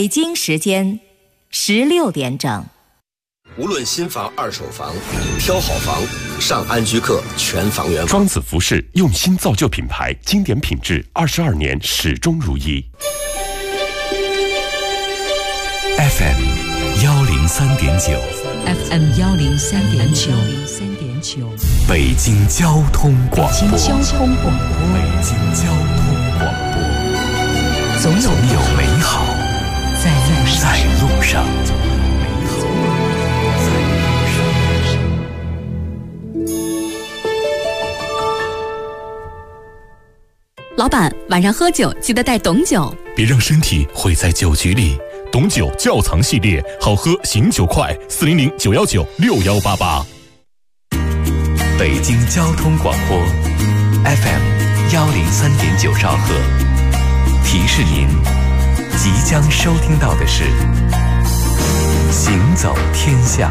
北京时间16点整。 无论新房、二手房，挑好房，上安居客全房源。 庄子服饰用心造就品牌，经典品质，22年始终如一。 FM 103.9 FM 103.9 北京交通广播。 北京交通广播，总有美好在路上。 老板，晚上喝酒记得带董酒， 别让身体毁在酒局里。董酒窖藏系列，好喝醒酒快，400-919-6188。北京交通广播 FM 103.9兆赫，提示您即将收听到的是行走天下。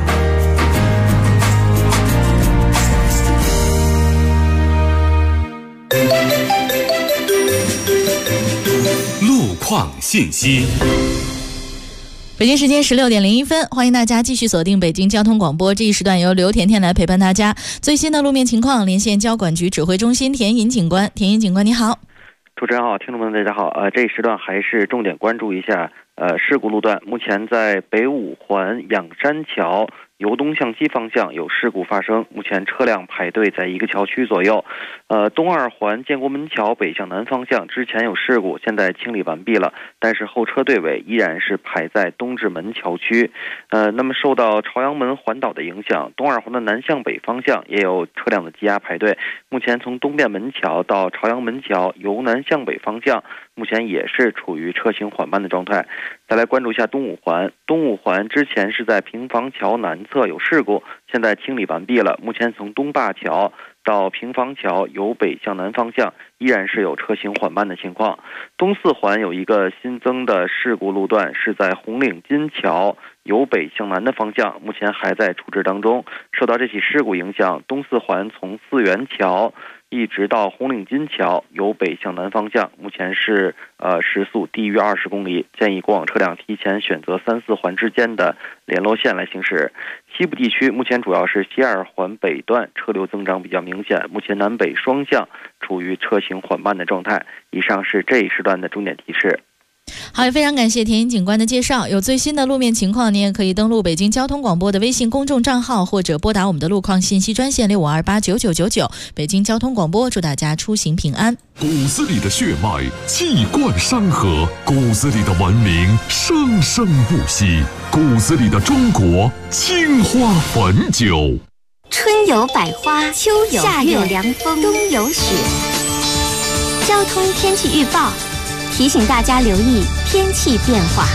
路况信息。 北京时间16:01，欢迎大家继续锁定北京交通广播。这一时段由刘甜甜来陪伴大家。最新的路面情况，连线交管局指挥中心田颖警官。田颖警官，你好。 主持人好，听众们大家好。这一时段还是重点关注一下事故路段。目前在北五环仰山桥由东向西方向有事故发生，目前车辆排队在一个桥区左右。东二环建国门桥北向南方向之前有事故，现在清理完毕了，但是后车队尾依然是排在东直门桥区。那么受到朝阳门环岛的影响，东二环的南向北方向也有车辆的积压排队。目前从东便门桥到朝阳门桥由南向北方向，目前也是处于车行缓慢的状态。再来关注一下东五环，东五环之前是在平房桥南侧有事故，现在清理完毕了。目前从东灞桥到平房桥由北向南方向依然是有车行缓慢的情况。东四环有一个新增的事故路段，是在红岭金桥由北向南的方向，目前还在处置当中。受到这起事故影响，东四环从四元桥一直到红岭金桥由北向南方向，目前是时速低于20公里，建议过往车辆提前选择3、4环之间的联络线来行驶。西部地区目前主要是西二环北段车流增长比较明显，目前南北双向处于车行缓慢的状态。以上是这一时段的重点提示。 好，也非常感谢田颖警官的介绍。有最新的路面情况，您也可以登录北京交通广播的微信公众账号，或者拨打我们的路况信息专线65289999。北京交通广播，祝大家出行平安。 骨子里的血脉气贯山河，骨子里的文明生生不息，骨子里的中国青花汾酒。 春有百花，秋有夏有凉风，冬有雪。交通天气预报提醒大家留意天气变化。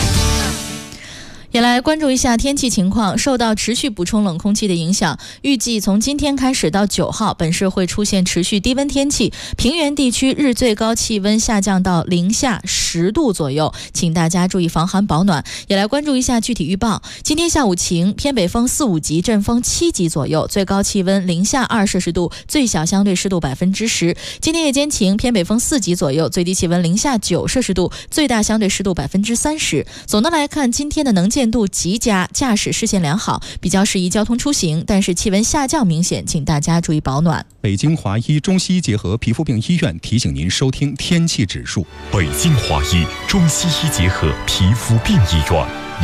也来关注一下天气情况。受到持续补充冷空气的影响，预计从今天开始到9号，本市会出现持续低温天气，平原地区日最高气温下降到零下10度左右，请大家注意防寒保暖。也来关注一下具体预报。今天下午晴，偏北风4、5级，阵风7级左右，最高气温零下2摄氏度，最小相对湿度10%。今天夜间晴，偏北风4级左右，最低气温零下9摄氏度，最大相对湿度30%。总的来看，今天的能见度极佳，驾驶视线良好，比较适宜交通出行，但是气温下降明显，请大家注意保暖。 北京华医中西医结合皮肤病医院提醒您收听天气指数。 北京华医中西医结合皮肤病医院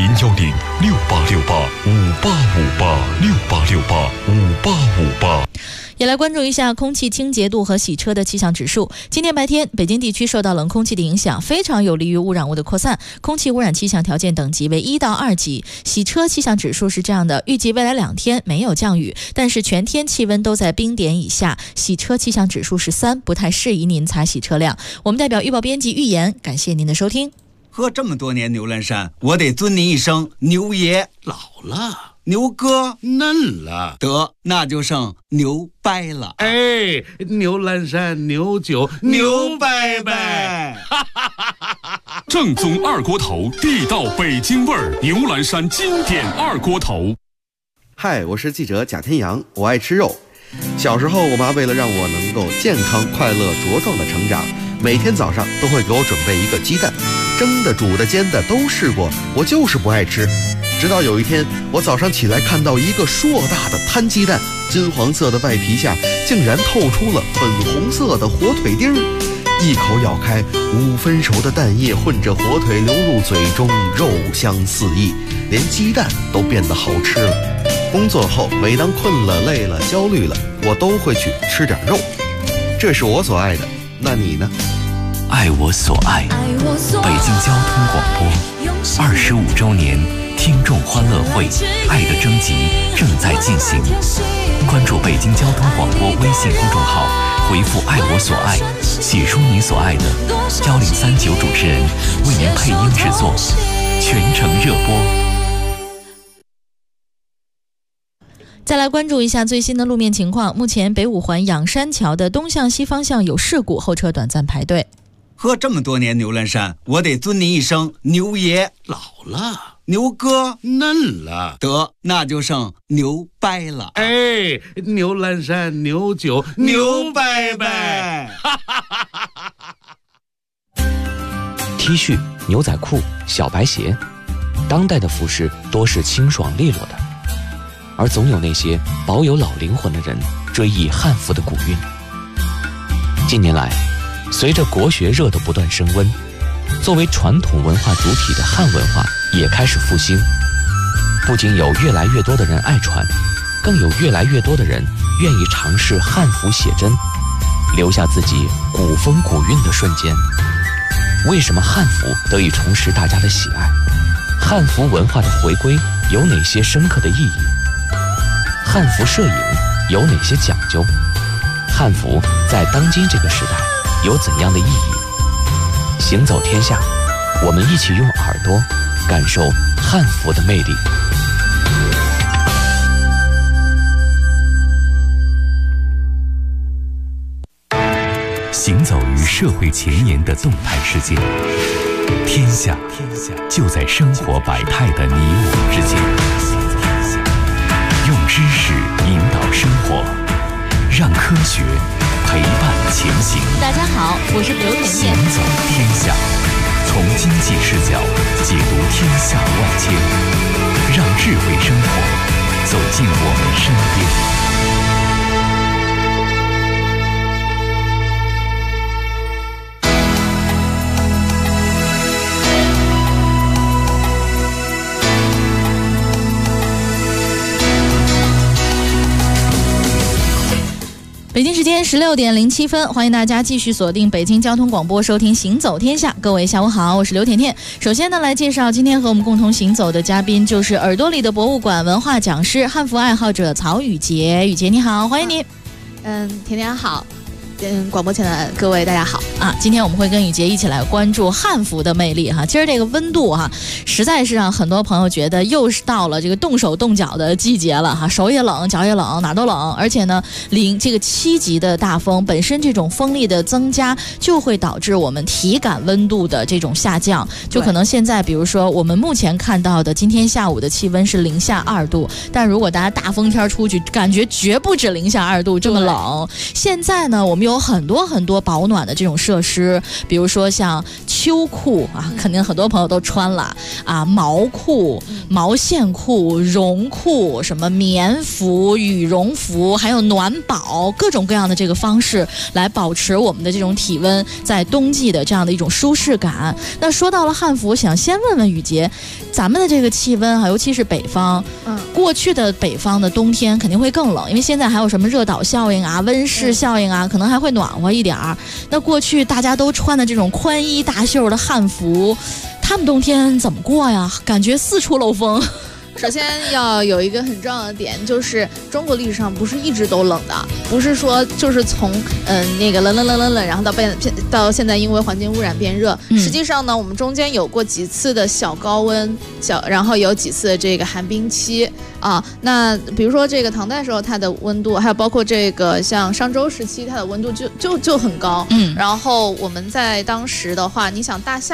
，010-6868-5858，6868-5858。 也来关注一下空气清洁度和洗车的气象指数。今天白天，北京地区受到冷空气的影响，非常有利于污染物的扩散，空气污染气象条件等级为1到2级。洗车气象指数是这样的，预计未来2天没有降雨，但是全天气温都在冰点以下，洗车气象指数是3，不太适宜您擦洗车辆。我们代表预报编辑预言，感谢您的收听。 喝这么多年牛栏山，我得尊您一声牛爷。 老了， 牛哥嫩了， 得那就剩牛掰了。 哎，牛栏山牛酒牛掰掰， 正宗二锅头，地道北京味儿，牛栏山经典二锅头。 嗨，我是记者贾天阳，我爱吃肉。小时候，我妈为了让我能够健康、快乐、茁壮的成长，每天早上都会给我准备一个鸡蛋。 蒸的、煮的、煎的都试过，我就是不爱吃。直到有一天，我早上起来看到一个硕大的摊鸡蛋，金黄色的外皮下竟然透出了粉红色的火腿丁儿。一口咬开，5分熟的蛋液混着火腿流入嘴中，肉香四溢，连鸡蛋都变得好吃了。工作后，每当困了、累了、焦虑了，我都会去吃点肉。这是我所爱的，那你呢？ 爱我所爱，北京交通广播25周年听众欢乐会爱的征集正在进行，关注北京交通广播微信公众号，回复爱我所爱，写出你所爱的，1039主持人为您配音制作，全程热播。 再来关注一下最新的路面情况。目前北五环仰山桥的东向西方向有事故，后车短暂排队。 喝这么多年牛栏山，我得尊您一声牛爷。 老了， 牛哥嫩了， 得那就剩牛掰了。 哎，牛栏山牛酒牛掰掰。 T 恤、牛仔裤、小白鞋，当代的服饰多是清爽利落的，而总有那些保有老灵魂的人追忆汉服的古韵。近年来，随着国学热的不断升温，作为传统文化主体的汉文化也开始复兴。不仅有越来越多的人爱传，更有越来越多的人愿意尝试汉服写真，留下自己古风古韵的瞬间。为什么汉服得以重拾大家的喜爱？汉服文化的回归有哪些深刻的意义？汉服摄影有哪些讲究？汉服在当今这个时代有怎样的意义？行走天下，我们一起用耳朵感受汉服的魅力。 行走于社会前沿的动态世界，天下就在生活百态的你我之间。用知识引导生活，让科学陪伴前行。 大家好，我是刘甜甜。 行走天下，从经济视角解读天下万千，让智慧生活走进我们身边。 北京时间16点07分，欢迎大家继续锁定北京交通广播，收听《行走天下》。各位下午好，我是刘甜甜。首先呢，来介绍今天和我们共同行走的嘉宾，就是耳朵里的博物馆文化讲师、汉服爱好者曹宇杰。宇杰你好，欢迎你。 甜甜好。广播前的各位大家好啊！今天我们会跟宇杰一起来关注汉服的魅力哈。今儿这个温度哈，实在是让很多朋友觉得又是到了这个动手动脚的季节了哈，手也冷，脚也冷，哪都冷。而且呢，这个7级的大风本身这种风力的增加，就会导致我们体感温度的这种下降。就可能现在，比如说我们目前看到的今天下午的气温是零下2度，但如果大家大风天出去，感觉绝不止零下2度这么冷。现在呢，我们有很多保暖的这种设施，比如说像秋裤啊，肯定很多朋友都穿了啊，毛裤、毛线裤、绒裤，什么棉服、羽绒服，还有暖宝，各种各样的这个方式来保持我们的这种体温在冬季的这样的一种舒适感。那说到了汉服，想先问问宇杰，咱们的这个气温啊，尤其是北方，过去的北方的冬天肯定会更冷，因为现在还有什么热岛效应啊、温室效应啊，可能还会暖和一点儿。那过去大家都穿的这种宽衣大袖的汉服，他们冬天怎么过呀？感觉四处漏风。 首先要有一个很重要的点，就是中国历史上不是一直都冷的，不是说就是从那个冷，然后到现在因为环境污染变热。实际上呢，我们中间有过几次的小高温，然后有几次这个寒冰期啊。那比如说这个唐代时候它的温度，还有包括这个像商周时期它的温度就很高。然后我们在当时的话，你想大象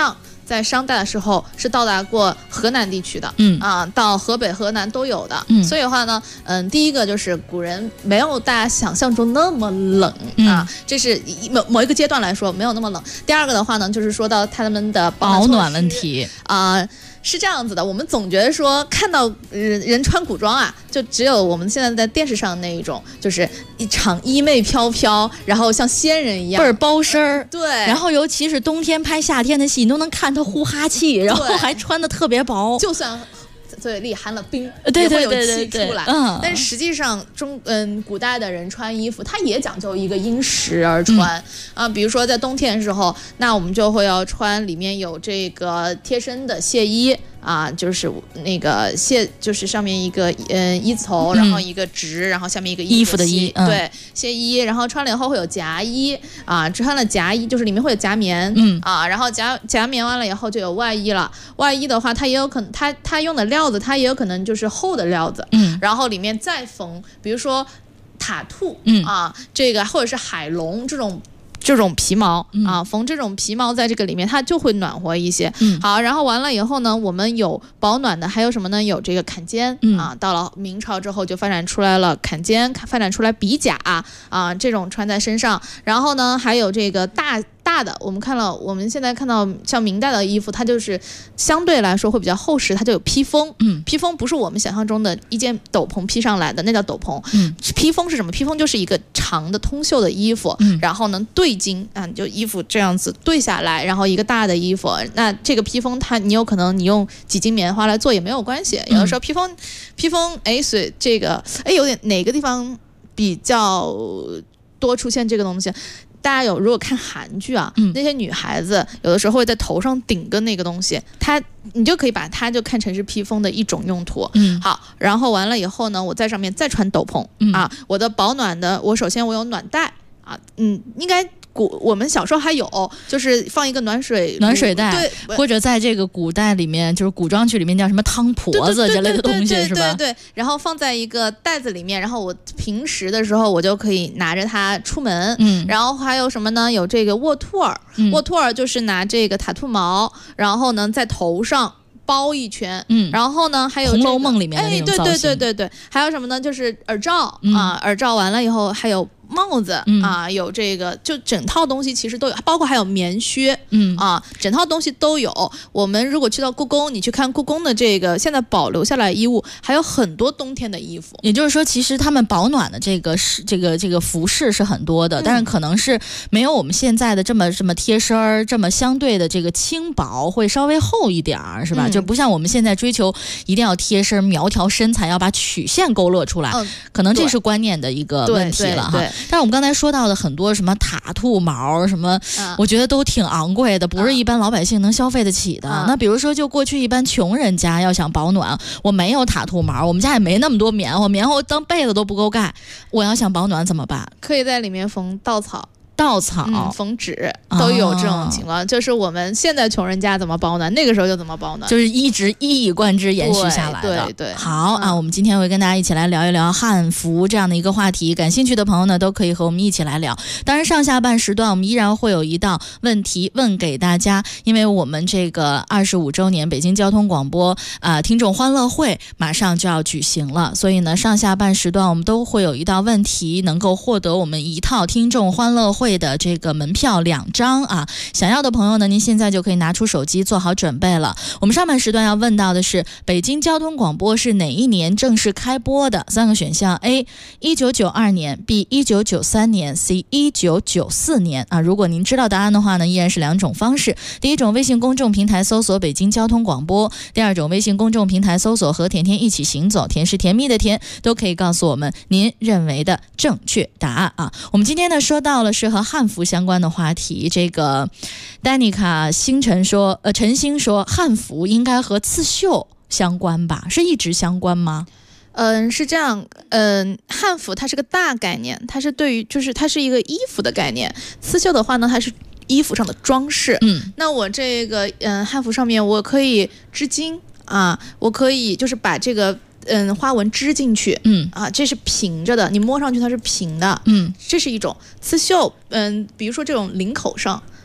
在商代的时候是到达过河南地区的，到河北、河南都有的。所以的话呢，第一个就是古人没有大家想象中那么冷啊，这是某一个阶段来说没有那么冷。第二个的话呢，就是说到他们的保暖问题啊。是这样子的，我们总觉得说看到人穿古装啊，就只有我们现在在电视上那一种，就是一场衣袂飘飘，然后像仙人一样倍儿包身儿。 对， 然后尤其是冬天拍夏天的戏，你都能看他呼哈气，然后还穿的特别薄， 就算嘴里含了冰， 对， 也会有气出来。但是实际上古代的人穿衣服，它也讲究一个因时而穿啊。比如说在冬天的时候，那我们就会要穿里面有这个贴身的亵衣。啊，就是那个就是上面一个衣字头，然后一个直，然后下面一个衣服的衣， 对，亵衣，然后穿了以后会有夹衣啊，穿了夹衣就是里面会有夹棉，啊，然后夹棉完了以后就有外衣了。外衣的话，它也有可能它用的料子，它也有可能就是厚的料子，然后里面再缝，比如说塔兔，啊，这个或者是海龙这种皮毛啊，缝这种皮毛在这个里面，它就会暖和一些。好，然后完了以后呢，我们有保暖的，还有什么呢？有这个坎肩啊，到了明朝之后就发展出来了坎肩，发展出来比甲啊，这种穿在身上。然后呢，还有这个大的，我们现在看到像明代的衣服，它就是相对来说会比较厚实，它就有披风。披风不是我们想象中的一件斗篷披上来的，那叫斗篷。披风是什么？披风就是一个长的通袖的衣服，然后呢对襟啊，你就衣服这样子对下来，然后一个大的衣服。那这个披风你有可能你用几斤棉花来做也没有关系。有的时候披风，所以这个有点哪个地方比较多出现这个东西？大家如果看韩剧啊，那些女孩子有的时候会在头上顶个那个东西，你就可以把它就看成是披风的一种用途。好，然后完了以后呢，我在上面再穿斗篷啊，我的保暖的，首先我有暖袋啊，应该。我们小时候还有，就是放一个暖水袋，对，或者在这个古代里面，就是古装剧里面叫什么汤婆子之类的东西，是吧？ 对，然后放在一个袋子里面，然后我平时的时候我就可以拿着它出门。然后还有什么呢？有这个卧兔儿，卧兔儿就是拿这个塔兔毛，然后呢在头上包一圈，然后呢还有 《红楼梦》里面的那种造型， 对，还有什么呢？就是耳罩啊，耳罩完了以后还有。帽子啊，有这个，就整套东西其实都有，包括还有棉靴，啊，整套东西都有。我们如果去到故宫，你去看故宫的这个现在保留下来的衣物，还有很多冬天的衣服。 也就是说，其实他们保暖的这个服饰是很多的，但是可能是没有我们现在的这么贴身儿，这么相对的这个轻薄，会稍微厚一点儿，是吧？就不像我们现在追求一定要贴身、苗条身材，要把曲线勾勒出来，可能这是观念的一个问题了哈。但是我们刚才说到的很多什么塔兔毛什么，我觉得都挺昂贵的，不是一般老百姓能消费得起的。那比如说，就过去一般穷人家要想保暖，我没有塔兔毛，我们家也没那么多棉花当被子都不够盖，我要想保暖怎么办？ 可以在里面缝稻草。缝纸都有这种情况，就是我们现在穷人家怎么保暖，那个时候就怎么保暖， 就是一直一以贯之延续下来的。 对， 好啊，我们今天会跟大家一起来聊一聊汉服这样的一个话题，感兴趣的朋友呢都可以和我们一起来聊。当然上下半时段我们依然会有一道问题问给大家，因为我们这个25周年北京交通广播听众欢乐会马上就要举行了，所以呢上下半时段我们都会有一道问题，能够获得我们一套听众欢乐会的这个门票2张啊，想要的朋友呢，您现在就可以拿出手机做好准备了。我们上半时段要问到的是北京交通广播是哪一年正式开播的？3个选项 A 1992年 B 1993年 C 1994年啊。如果您知道答案的话呢，依然是2种方式。第一种微信公众平台搜索北京交通广播，第二种微信公众平台搜索和甜甜一起行走，甜是甜蜜的甜，都可以告诉我们您认为的正确答案啊。我们今天呢说到了是和汉服相关的话题，这个丹妮卡陈星说汉服应该和刺绣相关吧？是一直相关吗？ 是这样，汉服它是个大概念，它是对于就是它是一个衣服的概念，刺绣的话呢，它是衣服上的装饰。那我这个汉服上面我可以织金啊，我可以就是把这个花纹织进去，这是平着的，你摸上去它是平的，这是一种刺绣。比如说这种领口上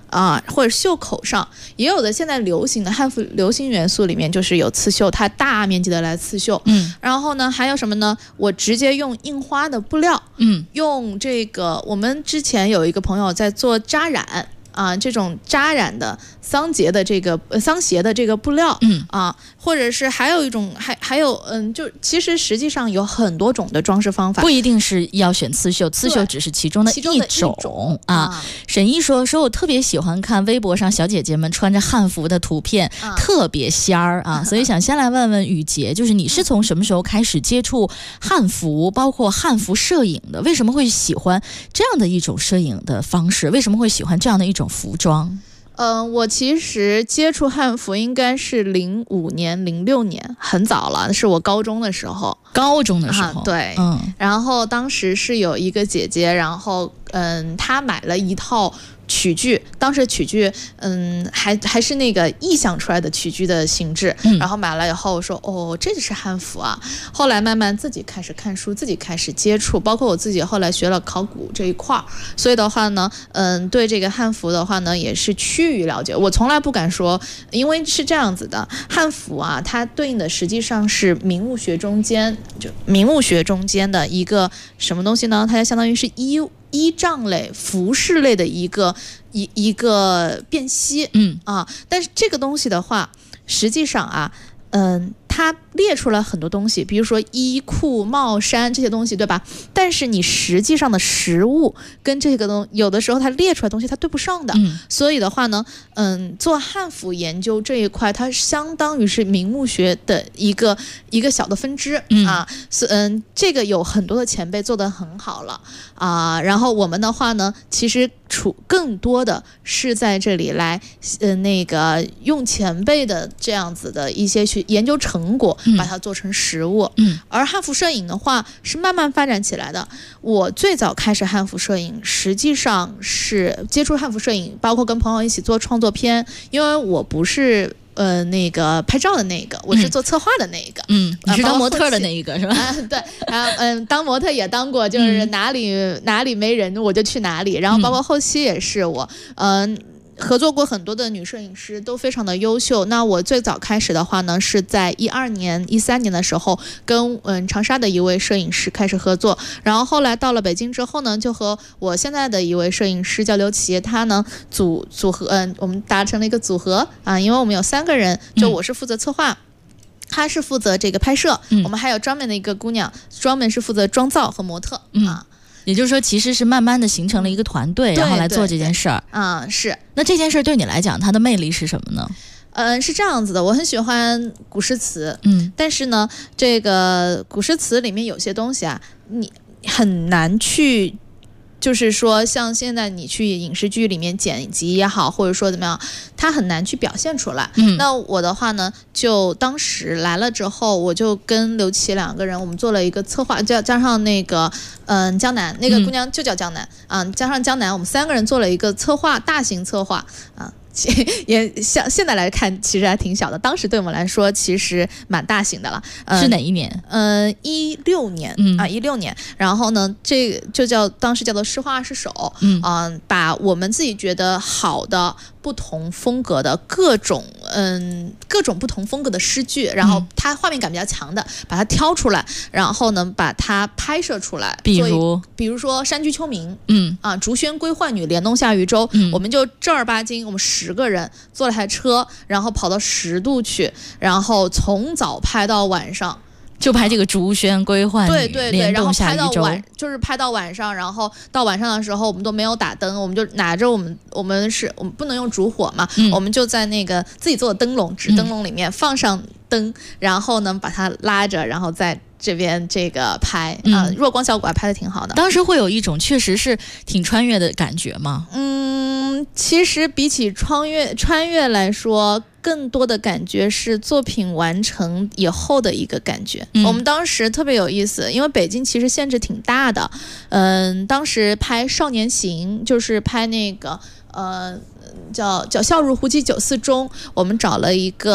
或者袖口上，也有的现在流行的汉服流行元素里面就是有刺绣，它大面积的来刺绣。然后呢，还有什么呢？我直接用印花的布料，用这个我们之前有一个朋友在做扎染。这种扎染的桑鞋的这个布料，或者是还有一种，还有就其实实际上有很多种的装饰方法， 不一定是要选刺绣，刺绣只是其中的一种啊。沈一说我特别喜欢看微博上小姐姐们穿着汉服的图片，特别仙儿啊，所以想先来问问雨洁，就是你是从什么时候开始接触汉服，包括汉服摄影的？为什么会喜欢这样的一种摄影的方式？为什么会喜欢这样的一种服装？ 我其实接触汉服应该是05年、06年，很早了，是我高中的时候。对，然后当时是有一个姐姐，然后她买了一套曲剧，当时曲剧还是那个臆想出来的曲剧的形制，然后买了以后说这就是汉服啊。后来慢慢自己开始看书，自己开始接触，包括我自己后来学了考古这一块，所以的话呢对这个汉服的话呢也是趋于了解。我从来不敢说，因为是这样子的，汉服啊它对应的实际上是民物学中间的一个什么东西呢？它相当于是衣帐类、服饰类的一个辨析，但是这个东西的话，实际上它列出了很多东西，比如说衣裤帽衫这些东西，对吧？但是你实际上的实物跟这个有的时候它列出来的东西它对不上的，所以的话呢，做汉服研究这一块，它相当于是民物学的一个小的分支这个有很多的前辈做得很好了然后我们的话呢，其实更多的是在这里来那个用前辈的这样子的一些研究成果把它做成实物。而汉服摄影的话是慢慢发展起来的。我最早开始汉服摄影实际上是接触汉服摄影，包括跟朋友一起做创作片，因为我不是那个拍照的那个，我是做策划的那一个。 你是当模特的那一个是吧？ 对，然后当模特也当过，就是哪里没人我就去哪里。然后包括后期也是我合作过很多的女摄影师，都非常的优秀。那我最早开始的话呢，是在12年、13年的时候，跟长沙的一位摄影师开始合作。然后后来到了北京之后呢，就和我现在的一位摄影师叫刘琦，他呢组合，我们达成了一个组合因为我们有3个人，就我是负责策划。他是负责这个拍摄，我们还有专门的一个姑娘，专门是负责妆造和模特也就是说，其实是慢慢的形成了一个团队，然后来做这件事儿。 是。 那这件事对你来讲，它的魅力是什么呢？ 是这样子的，我很喜欢古诗词，但是呢，这个古诗词里面有些东西你很难去。就是说像现在你去影视剧里面剪辑也好，或者说怎么样，它很难去表现出来。那我的话呢，就当时来了之后，我就跟刘琦2个人，我们做了一个策划，加上那个江南那个姑娘就叫江南加上江南，我们3个人做了一个策划，大型策划也像现在来看其实还挺小的，当时对我们来说其实蛮大型的了。 是哪一年 ？16年16年。然后呢，这个就当时叫做诗画是手，把我们自己觉得好的不同风格的各种不同风格的诗句，然后它画面感比较强的，把它挑出来，然后呢把它拍摄出来。比如说山居秋暝，竹喧归浣女，莲动下渔舟，我们就正儿八经，我们10个人坐了台车，然后跑到10度去，然后从早拍到晚上。 就拍这个竹喧归浣女， 对，然后拍到拍到晚上，然后到晚上的时候我们都没有打灯，我们就拿着我们不能用烛火嘛，我们就在那个自己做的灯笼纸灯笼里面放上灯，然后呢把它拉着，然后在这边这个拍弱光效果还拍得挺好的。 当时会有一种确实是挺穿越的感觉吗？ 其实比起穿越来说，更多的感觉是作品完成以后的一个感觉。我们当时特别有意思，因为北京其实限制挺大的。当时拍《少年行》，就是拍那个叫笑入胡姬酒肆中，我们找了一个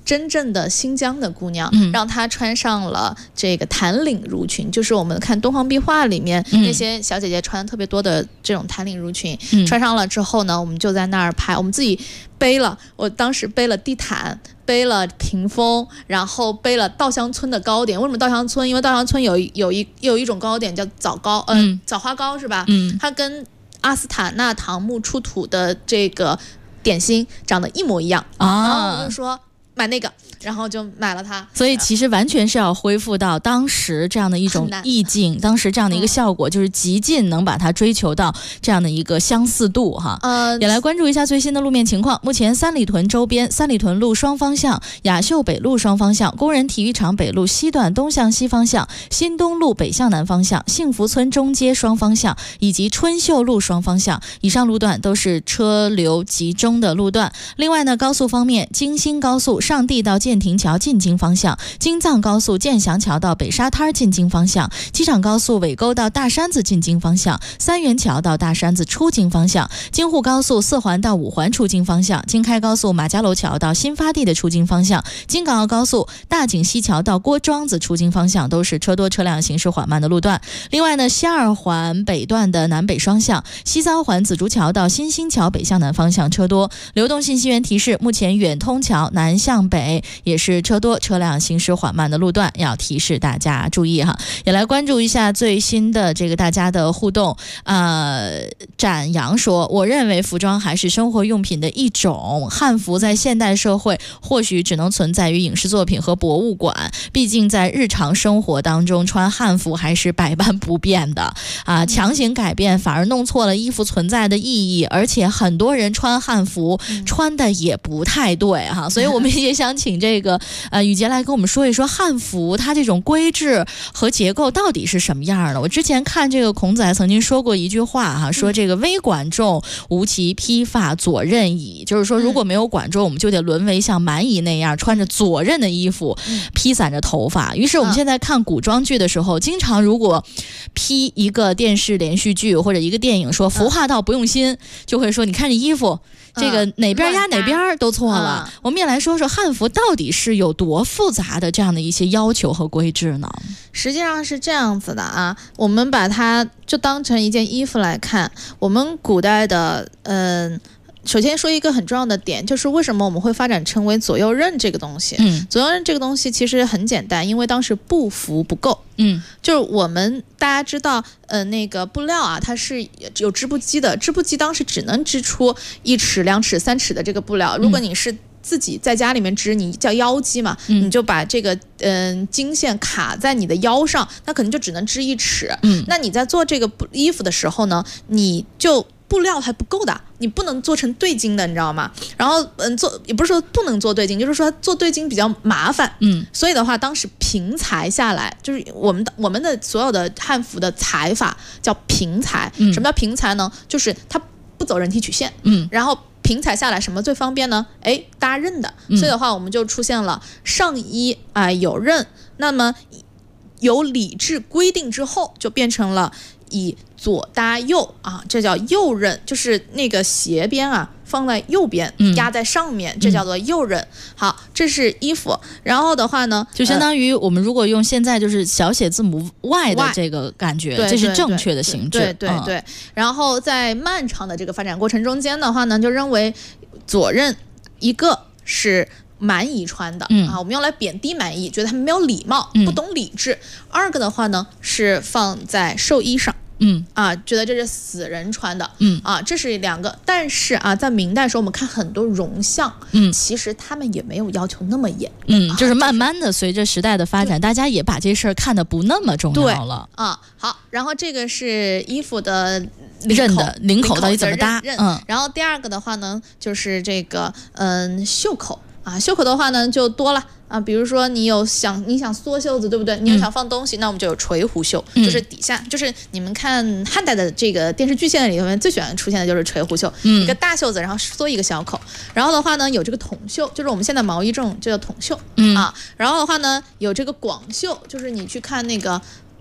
真正的新疆的姑娘，让她穿上了这个弹领襦裙，就是我们看东方壁画里面那些小姐姐穿特别多的这种弹领襦裙，穿上了之后呢，我们就在那儿拍，我们自己背了，我当时背了地毯，背了屏风，然后背了稻香村的糕点。为什么稻香村？因为稻香村有一种糕点叫枣糕，枣花糕是吧？它跟阿斯塔纳唐墓出土的这个点心长得一模一样然后我就说买那个，然后就买了它。 所以其实完全是要恢复到当时这样的一种意境，当时这样的一个效果，就是极尽能把它追求到这样的一个相似度哈。也来关注一下最新的路面情况。目前三里屯周边、三里屯路双方向、雅秀北路双方向、工人体育场北路西段东向西方向、新东路北向南方向、幸福村中街双方向以及春秀路双方向，以上路段都是车流集中的路段。另外呢，高速方面，京新高速上地到建亭桥进京方向，京藏高速建祥桥到北沙滩进京方向，机场高速尾沟到大山子进京方向，三元桥到大山子出京方向，京沪高速四环到五环出京方向，京开高速马家楼桥到新发地的出京方向，京港澳高速大井西桥到郭庄子出京方向都是车多车辆行驶缓慢的路段。另外呢，西二环北段的南北双向，西三环紫竹桥到新兴桥北向南方向车多。流动信息源提示，目前远通桥南向北也是车多车辆行驶缓慢的路段，要提示大家注意哈。也来关注一下最新的这个大家的互动。展阳说，我认为服装还是生活用品的一种，汉服在现代社会或许只能存在于影视作品和博物馆，毕竟在日常生活当中穿汉服还是百般不便的强行改变反而弄错了衣服存在的意义，而且很多人穿汉服穿的也不太对哈，所以我们也想请这个雨杰来跟我们说一说汉服它这种规制和结构到底是什么样的。我之前看这个孔子曾经说过一句话哈，说这个微管仲无其披发左衽矣，就是说如果没有管仲，我们就得沦为像蛮夷那样穿着左衽的衣服披散着头发。于是我们现在看古装剧的时候，经常如果批一个电视连续剧或者一个电影说服化道不用心，就会说你看这衣服这个哪边压哪边都错了。我们也来说说汉服到底是有多复杂的这样的一些要求和规制呢？ 实际上是这样子的啊，我们把它就当成一件衣服来看。我们古代的首先说一个很重要的点，就是为什么我们会发展成为左右衽这个东西。左右衽这个东西其实很简单，因为当时布服不够。就是我们大家知道那个布料啊，它是有织布机的，织布机当时只能织出1尺2尺3尺的这个布料。如果你是自己在家里面织，你叫腰机嘛，你就把这个经线卡在你的腰上，那可能就只能织1尺。那你在做这个衣服的时候呢，你就布料还不够的，你不能做成对襟的，你知道吗？然后做也不是说不能做对襟，就是说做对襟比较麻烦。所以的话，当时平裁下来，就是我们的所有的汉服的裁法叫平裁。什么叫平裁呢？就是它不走人体曲线。然后平裁下来什么最方便呢？搭衽的。所以的话，我们就出现了上衣有衽，那么有礼制规定之后，就变成了以左搭右这叫右衽，就是那个斜边放在右边，压在上面，这叫做右衽。好，这是衣服。然后的话呢， 就相当于我们如果用现在就是小写字母 Y 的这个感觉，这是正确的形制。 对。然后在漫长的这个发展过程中间的话呢，就认为左衽一个是蛮夷穿的我们用来贬低蛮夷，觉得他们没有礼貌，不懂礼制。二个的话呢，是放在寿衣上。觉得这是死人穿的。这是2个。但是在明代的时候，我们看很多容像，其实他们也没有要求那么严。 就是慢慢的随着时代的发展，大家也把这事儿看得不那么重要了。 好，然后这个是衣服的领口到底怎么搭？ 然后第2个的话呢，就是这个袖口。袖口的话呢就多了比如说你想缩袖子，对不对？你又想放东西，那我们就有垂弧袖，就是底下就是你们看汉代的这个电视剧线里面最喜欢出现的就是垂弧袖，一个大袖子，然后缩一个小口。然后的话呢，有这个筒袖，就是我们现在毛衣这种就叫筒袖然后的话呢，有这个广袖，就是你去看那个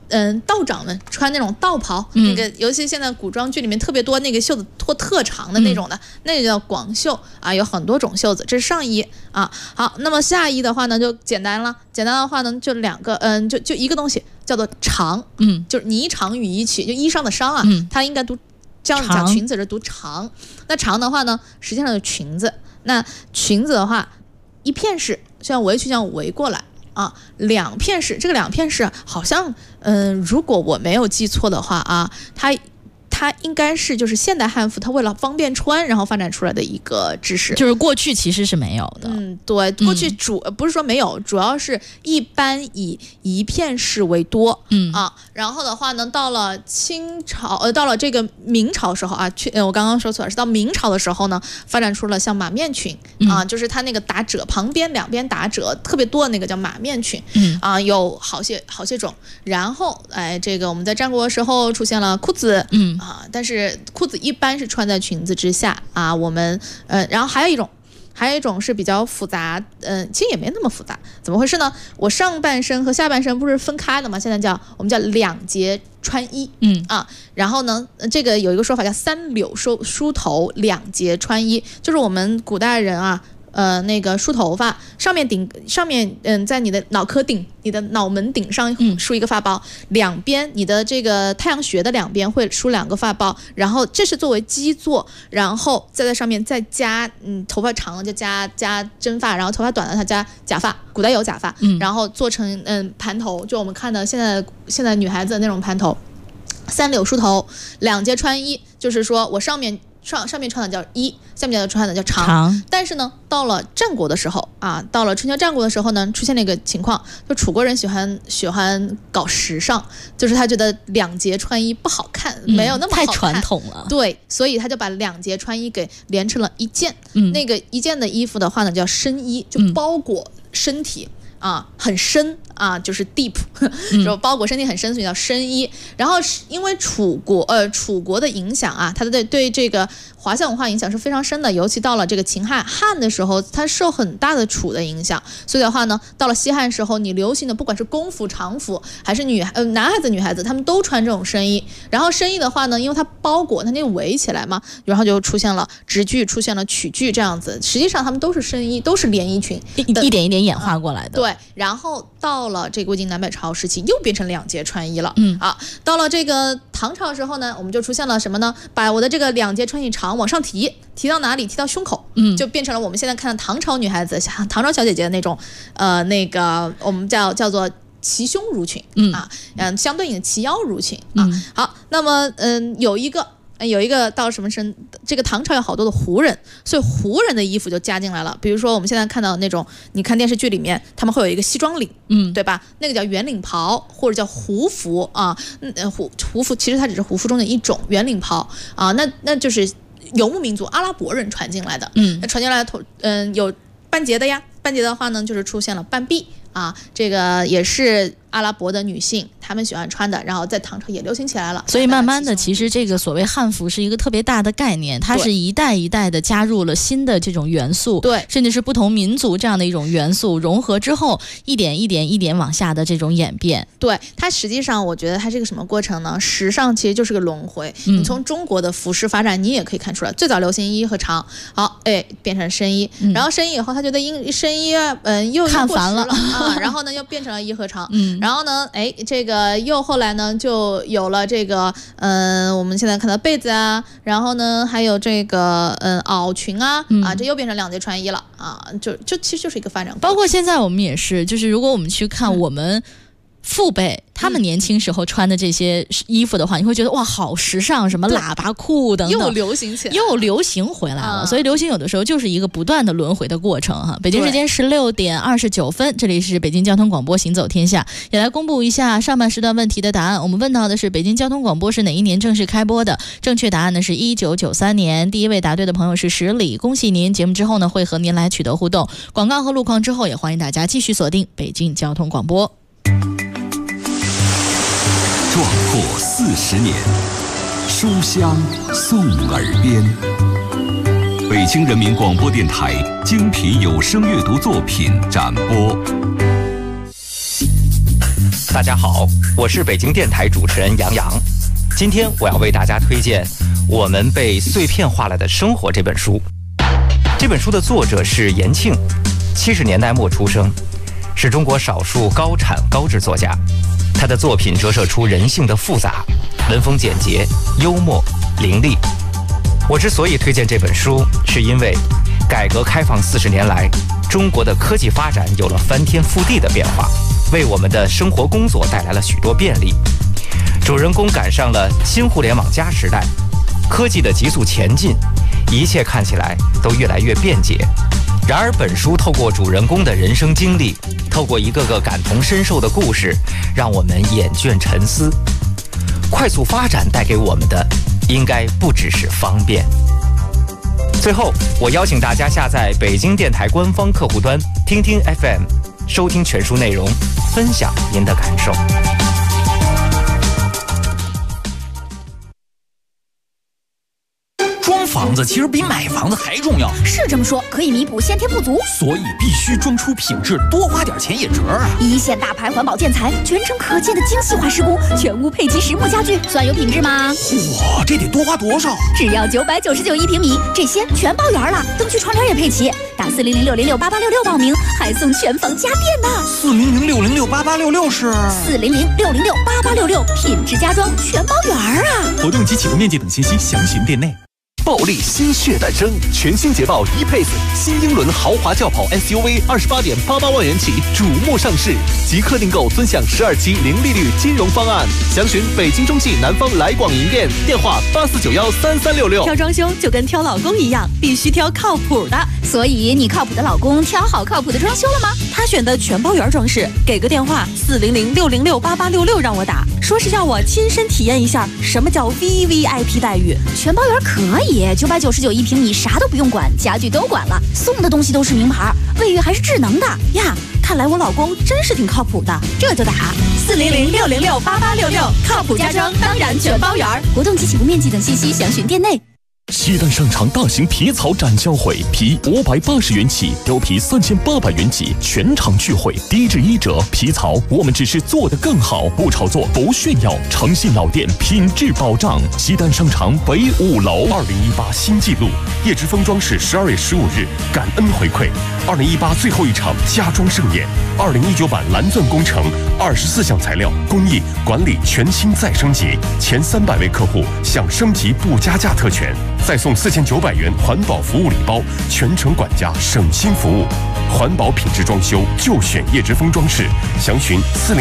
道长们穿那种道袍，那个尤其现在古装剧里面特别多那个袖子拖特长的那种的，那个叫广袖啊，有很多种袖子，这是上衣啊。好，那么下衣的话呢就简单了，简单的话呢就两个，就一个东西叫做裳，就是霓裳羽衣曲，就衣裳的裳啊，它应该读这样讲裙子是读裳，那裳的话呢实际上是裙子，那裙子的话一片式像围裙这样围过来。啊，两片式，这个两片式好像，如果我没有记错的话啊，它应该是就是现代汉服，它为了方便穿，然后发展出来的一个知识， 就是过去其实是没有的。 对，过去不是说没有，主要是一般以一片式为多。然后的话呢，到了清朝，到了这个明朝时候啊，我刚刚说错了，是到明朝的时候呢，发展出了像马面裙啊，就是它那个打褶，旁边两边打褶特别多的那个叫马面裙。有好些种。然后这个我们在战国的时候出现了裤子。但是裤子一般是穿在裙子之下啊。我们然后还有一种是比较复杂，其实也没那么复杂。怎么回事呢？我上半身和下半身不是分开的吗？现在我们叫两节穿衣。然后呢，这个有一个说法叫三绺梳头，两节穿衣，就是我们古代人啊。那个梳头发，上面在你的脑壳顶、你的脑门顶上梳一个发包，两边你的这个太阳穴的两边会梳两个发包，然后这是作为基座，然后再在上面再加，头发长了就加真发，然后头发短了它加假发，古代有假发，然后做成盘头，就我们看的现在女孩子的那种盘头，三绺梳头，两节穿衣，就是说我上面穿的叫衣，下面穿的叫裳。但是呢，到了战国的时候啊，到了春秋战国的时候呢，出现了一个情况，就楚国人喜欢搞时尚，就是他觉得两节穿衣不好看，没有那么好看，太传统了。对， 所以他就把两节穿衣给连成了一件。那个一件的衣服的话呢，叫深衣，就包裹身体。很深啊，就是 deep， 就包裹身体很深，所以叫深衣。然后因为楚国的影响啊，它对这个华夏文化影响是非常深的，尤其到了这个秦汉的时候，它受很大的楚的影响，所以的话呢，到了西汉时候，你流行的不管是宫服、常服，还是男孩子、女孩子，他们都穿这种深衣。然后深衣的话呢，因为它包裹，它那个围起来嘛，然后就出现了直句，出现了曲句这样子。实际上他们都是深衣，都是连衣裙， 一点一点演化过来的。 对，然后到了这个魏晋南北朝时期，又变成两节穿衣了。到了这个唐朝时候呢，我们就出现了什么呢？把我的这个两节穿衣裳往上提到哪里？提到胸口，就变成了我们现在看的唐朝女孩子、唐朝小姐姐的那种，那个我们叫做齐胸襦裙相对应的齐腰襦裙好，那么有一个到什么身？这个唐朝有好多的胡人，所以胡人的衣服就加进来了。比如说我们现在看到那种，你看电视剧里面，他们会有一个西装领，对吧？那个叫圆领袍或者叫胡服啊。胡服其实它只是胡服中的一种，圆领袍啊，那就是游牧民族阿拉伯人传进来的。那传进来的有半截的呀，半截的话呢，就是出现了半臂啊，这个也是阿拉伯的女性她们喜欢穿的，然后在唐朝也流行起来了。 所以慢慢的，其实这个所谓汉服是一个特别大的概念，它是一代一代的加入了新的这种元素， 对， 甚至是不同民族这样的一种元素融合之后，一点往下的这种演变。 对，它实际上我觉得它是个什么过程呢？时尚其实就是个轮回。你从中国的服饰发展，你也可以看出来，最早流行衣和裳，好，变成深衣，然后深衣以后，他觉得深衣又看烦了啊，然后呢又变成了衣和裳，然后呢，这个又后来呢就有了这个我们现在看到被子啊，然后呢还有这个袄裙啊，这又变成两节穿衣了啊，就其实就是一个发展。 包括现在我们也是，就是如果我们去看我们父辈他们年轻时候穿的这些衣服的话，你会觉得哇好时尚，什么喇叭裤等等， 又流行起来， 又流行回来了。所以流行有的时候就是一个不断的轮回的过程哈。北京时间16点29分，这里是北京交通广播行走天下，也来公布一下上半时段问题的答案。我们问到的是北京交通广播是哪一年正式开播的？正确答案呢是1993年。第一位答对的朋友是10里，恭喜您！节目之后呢会和您来取得互动。广告和路况之后，也欢迎大家继续锁定北京交通广播。 壮阔40年，书香送耳边。北京人民广播电台精品有声阅读作品展播。 大家好， 我是北京电台主持人杨洋。今天我要为大家推荐《我们被碎片化了的生活》这本书。这本书的作者是延庆，70年代末出生，是中国少数高产高质作家。他的作品折射出人性的复杂，文风简洁、幽默、凌厉。我之所以推荐这本书，是因为改革开放40年来，中国的科技发展有了翻天覆地的变化，为我们的生活工作带来了许多便利。主人公赶上了新互联网加时代，科技的急速前进，一切看起来都越来越便捷。然而本书透过主人公的人生经历，透过一个个感同身受的故事，让我们眼倦沉思。快速发展带给我们的应该不只是方便。最后，我邀请大家下载北京电台官方客户端听听 FM， 收听全书内容，分享您的感受。 装房子其实比买房子还重要， 是这么说，可以弥补先天不足， 所以必须装出品质，多花点钱也值啊！ 一线大牌环保建材，全程可见的精细化施工，全屋配齐实木家具，算有品质吗？ 哇，这得多花多少？ 只要999一平米，这些全包圆了，灯具窗帘也配齐。打400-606-8866报名，还送全房家电呢。 400-606-8866是 400-606-8866，品质家装全包圆啊！ 活动及起步面积等信息详询店内。 暴力心血诞生，全新捷豹 E-Pace 新英伦豪华轿跑 SUV28.88万元起瞩目上市，即刻订购尊享12期零利率金融方案。详询北京中汽南方来广营店，电话84913366。 挑装修就跟挑老公一样，必须挑靠谱的。 所以你靠谱的老公挑好靠谱的装修了吗？ 他选的全包圆装饰，给个电话400-606-8866让我打，说是要我亲身体验一下什么叫 VVIP 待遇。 全包圆可以，999一平米，啥都不用管，家具都管了，送的东西都是名牌，卫浴还是智能的呀。看来我老公真是挺靠谱的，这就打400-606-8866，靠谱家装当然全包圆。 活动及起步面积等信息详询店内。 西单商场大型皮草展销会，皮580元起，貂皮3800元起，全场聚会，低至1折。皮草我们只是做得更好，不炒作，不炫耀，诚信老店，品质保障。西单商场北5楼。2018新纪录，叶之峰装饰12月15日感恩回馈，2018最后一场家装盛宴，2019版蓝钻工程24项材料工艺管理全新再升级，前300位客户享升级不加价特权。再送4900元环保服务礼包，全程管家省心服务，环保品质装修就选叶之峰装饰，详询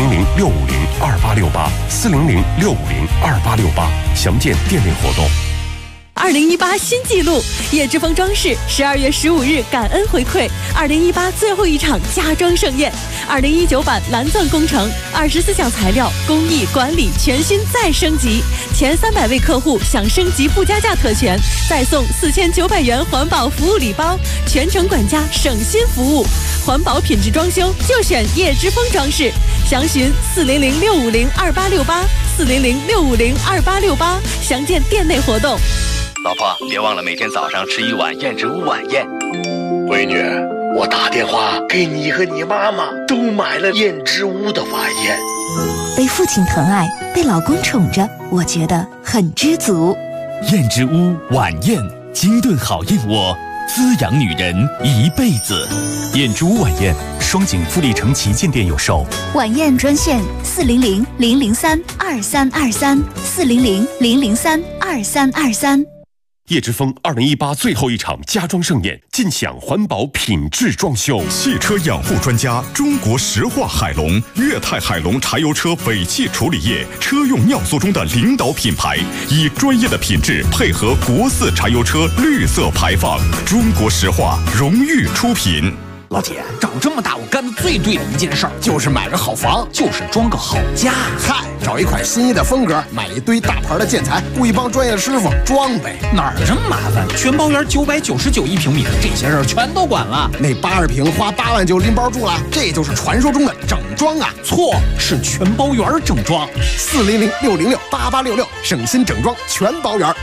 400-650-2868，400-650-2868，详见店内活动。 2018新纪录，叶之峰装饰12月15日感恩回馈，2018最后一场家装盛宴，2019版蓝钻工程24项材料工艺管理全新再升级，前300位客户享升级不加价特权，再送4900元环保服务礼包，全程管家省心服务，环保品质装修就选叶之峰装饰，详询400-650-2868，400-650-2868，详见店内活动。 老婆，别忘了每天早上吃一碗燕之屋晚宴。 闺女，我打电话给你和你妈妈都买了燕之屋的晚宴。 被父亲疼爱，被老公宠着，我觉得很知足。 燕之屋晚宴，精炖好燕窝，滋养女人一辈子。燕之屋晚宴，双井富力城旗舰店有售。 晚宴专线400-003-2323，400-003-2323。 叶之峰2018最后一场家装盛宴，尽享环保品质装修。 汽车养护专家，中国石化海龙、粤泰海龙柴油车尾气处理液，车用尿素中的领导品牌，以专业的品质配合国4柴油车绿色排放。中国石化荣誉出品。 老铁，长这么大我干的最对的一件事儿，就是买个好房，就是装个好家。 嗨，找一款心仪的风格，买一堆大牌的建材，雇一帮专业师傅装呗。 哪儿这么麻烦？全包圆999一平米的这些事儿全都管了。 那80平花8万就拎包住了，这就是传说中的整装啊！ 错，是全包圆整装。 400-606-8866，省心整装全包圆。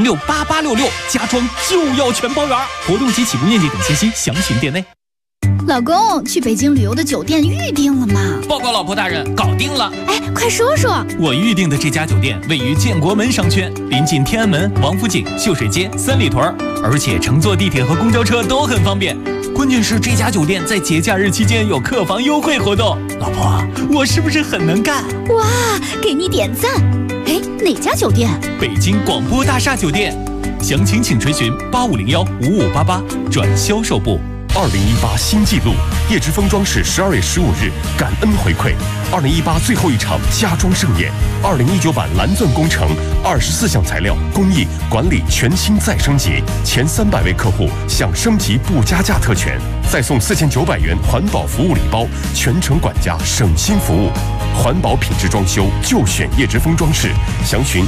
400-606-8866，家装就要全包圆。活动及起步面积等信息详询店内。 老公，去北京旅游的酒店预定了吗？ 报告老婆大人，搞定了。 哎，快说说。 我预定的这家酒店位于建国门商圈，临近天安门、王府井、秀水街、三里屯，而且乘坐地铁和公交车都很方便。关键是这家酒店在节假日期间有客房优惠活动。老婆，我是不是很能干？ 哇，给你点赞。哎，哪家酒店？ 北京广播大厦酒店。详情请垂询8501-5588转销售部。 2018新纪录，叶之峰装饰12月15日感恩回馈2018最后一场家装盛宴，2019版蓝钻工程24项材料工艺管理全新再升级，前300位客户享升级不加价特权，再送4900元环保服务礼包，全程管家省心服务，环保品质装修就选叶之峰装饰，详询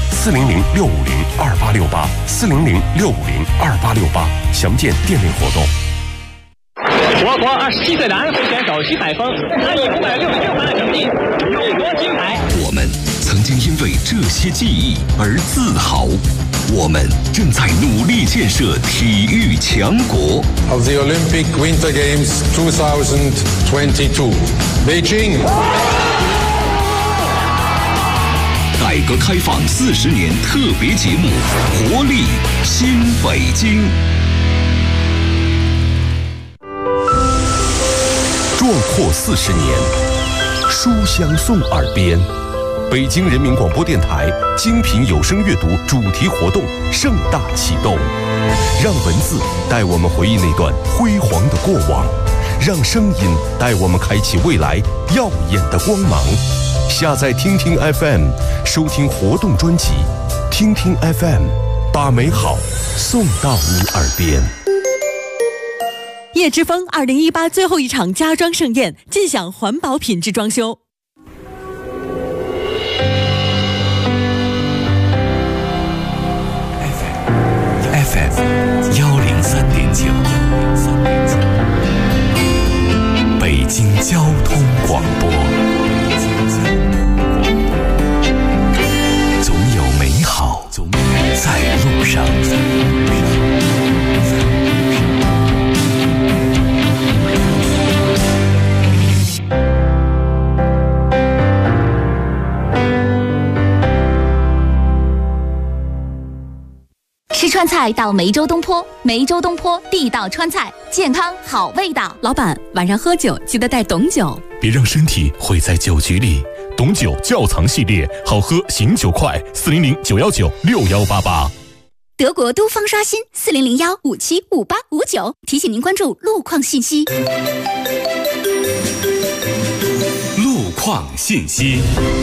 400-650-2868，400-650-2868，详见店内活动。 我国27岁的安徽选手徐海峰，他以566分的成绩勇夺金牌。 我们曾经因为这些记忆而自豪，我们正在努力建设体育强国。 Of the Olympic Winter Games 2022, Beijing。 改革开放40年特别节目《活力新北京》。 壮阔40年，书香送耳边。北京人民广播电台精品有声阅读主题活动盛大启动，让文字带我们回忆那段辉煌的过往，让声音带我们开启未来耀眼的光芒。下载听听 FM， 收听活动专辑，听听 FM， 把美好送到你耳边。 叶之峰2018最后一场家装盛宴，尽享环保品质装修。 FM 103.9，北京交通广播。总有美好在路上。 吃川菜到梅州东坡，梅州东坡地道川菜，健康好味道。 老板，晚上喝酒记得带董酒， 别让身体毁在酒局里。董酒窖藏系列，好喝醒酒快，400-919-6188。 德国都方刷新，400-1575859。提醒您关注路况信息。 路况信息。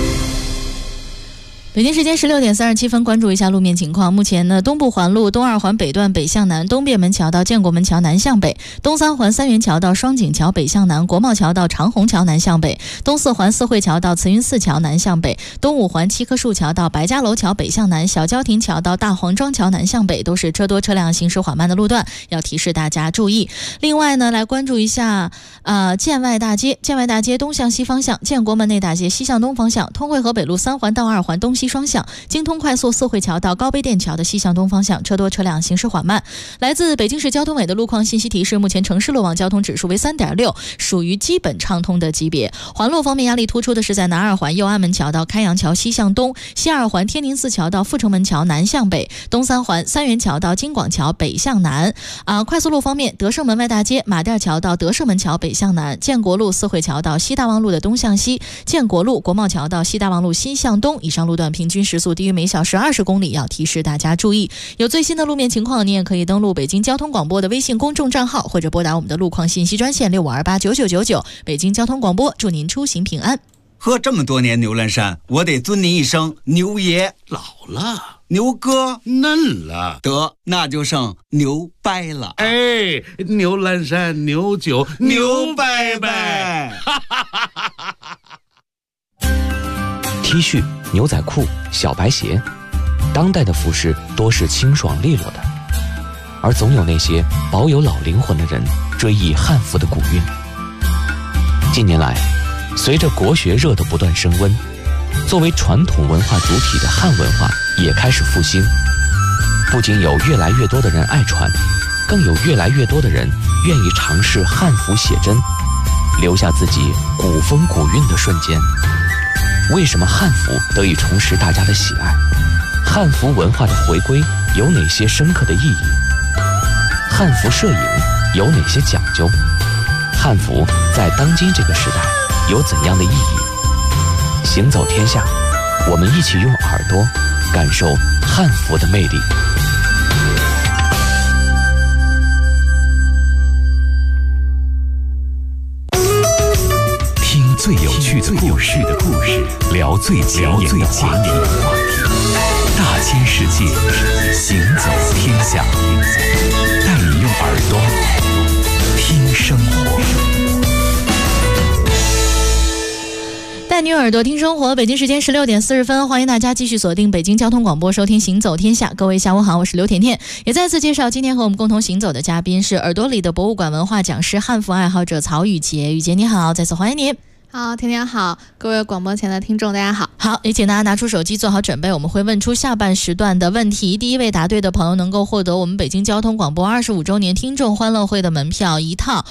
北京时间16点37分，关注一下路面情况。目前呢，东部环路东2环北段北向南，东便门桥到建国门桥南向北；东3环三元桥到双井桥北向南，国贸桥到长虹桥南向北；东4环四惠桥到慈云寺桥南向北；东5环七棵树桥到白家楼桥北向南，小郊亭桥到大黄庄桥南向北，都是车多车辆行驶缓慢的路段，要提示大家注意。另外呢，来关注一下建外大街东向西方向，建国门内大街西向东方向，通惠河北路3环到2环东西双向，京通快速四惠桥到高碑店桥的西向东方向，车多车辆行驶缓慢。来自北京市交通委的路况信息提示，目前城市路网交通指数为3.6，属于基本畅通的级别。环路方面压力突出的是在南2环右安门桥到开阳桥西向东，西2环天宁寺桥到阜成门桥南向北，东3环三元桥到京广桥北向南。快速路方面，德胜门外大街马甸桥到德胜门桥北向南，建国路四惠桥到西大望路的东向西，建国路国贸桥到西大望路西向东，以上路段平均时速低于每小时20公里，要提示大家注意。有最新的路面情况，你也可以登录北京交通广播的微信公众账号，或者拨打我们的路况信息专线65289999。北京交通广播，祝您出行平安。 喝这么多年牛栏山，我得尊您一声牛爷。 老了， 牛哥嫩了， 得那就剩牛掰了。 哎，牛栏山牛酒牛掰掰。 T 恤、牛仔裤、小白鞋，当代的服饰多是清爽利落的，而总有那些保有老灵魂的人追忆汉服的古韵。近年来，随着国学热的不断升温，作为传统文化主体的汉文化也开始复兴。不仅有越来越多的人爱穿， 更有越来越多的人愿意尝试汉服写真，留下自己古风古韵的瞬间。为什么汉服得以重拾大家的喜爱？汉服文化的回归有哪些深刻的意义？汉服摄影有哪些讲究？汉服在当今这个时代有怎样的意义？行走天下，我们一起用耳朵感受汉服的魅力。 听最有趣的故事，聊最前沿的话题，大千世界，行走天下，带你用耳朵听生活。 带你耳朵听生活，北京时间16点40分，欢迎大家继续锁定北京交通广播收听行走天下。各位下午好，我是刘甜甜，也再次介绍今天和我们共同行走的嘉宾是耳朵里的博物馆文化讲师、汉服爱好者曹宇杰。宇杰你好，再次欢迎你。 好，甜甜好，各位广播前的听众大家好。 好，也请大家拿出手机做好准备，我们会问出下半时段的问题。第一位答对的朋友能够获得我们北京交通广播25周年听众欢乐会的门票1套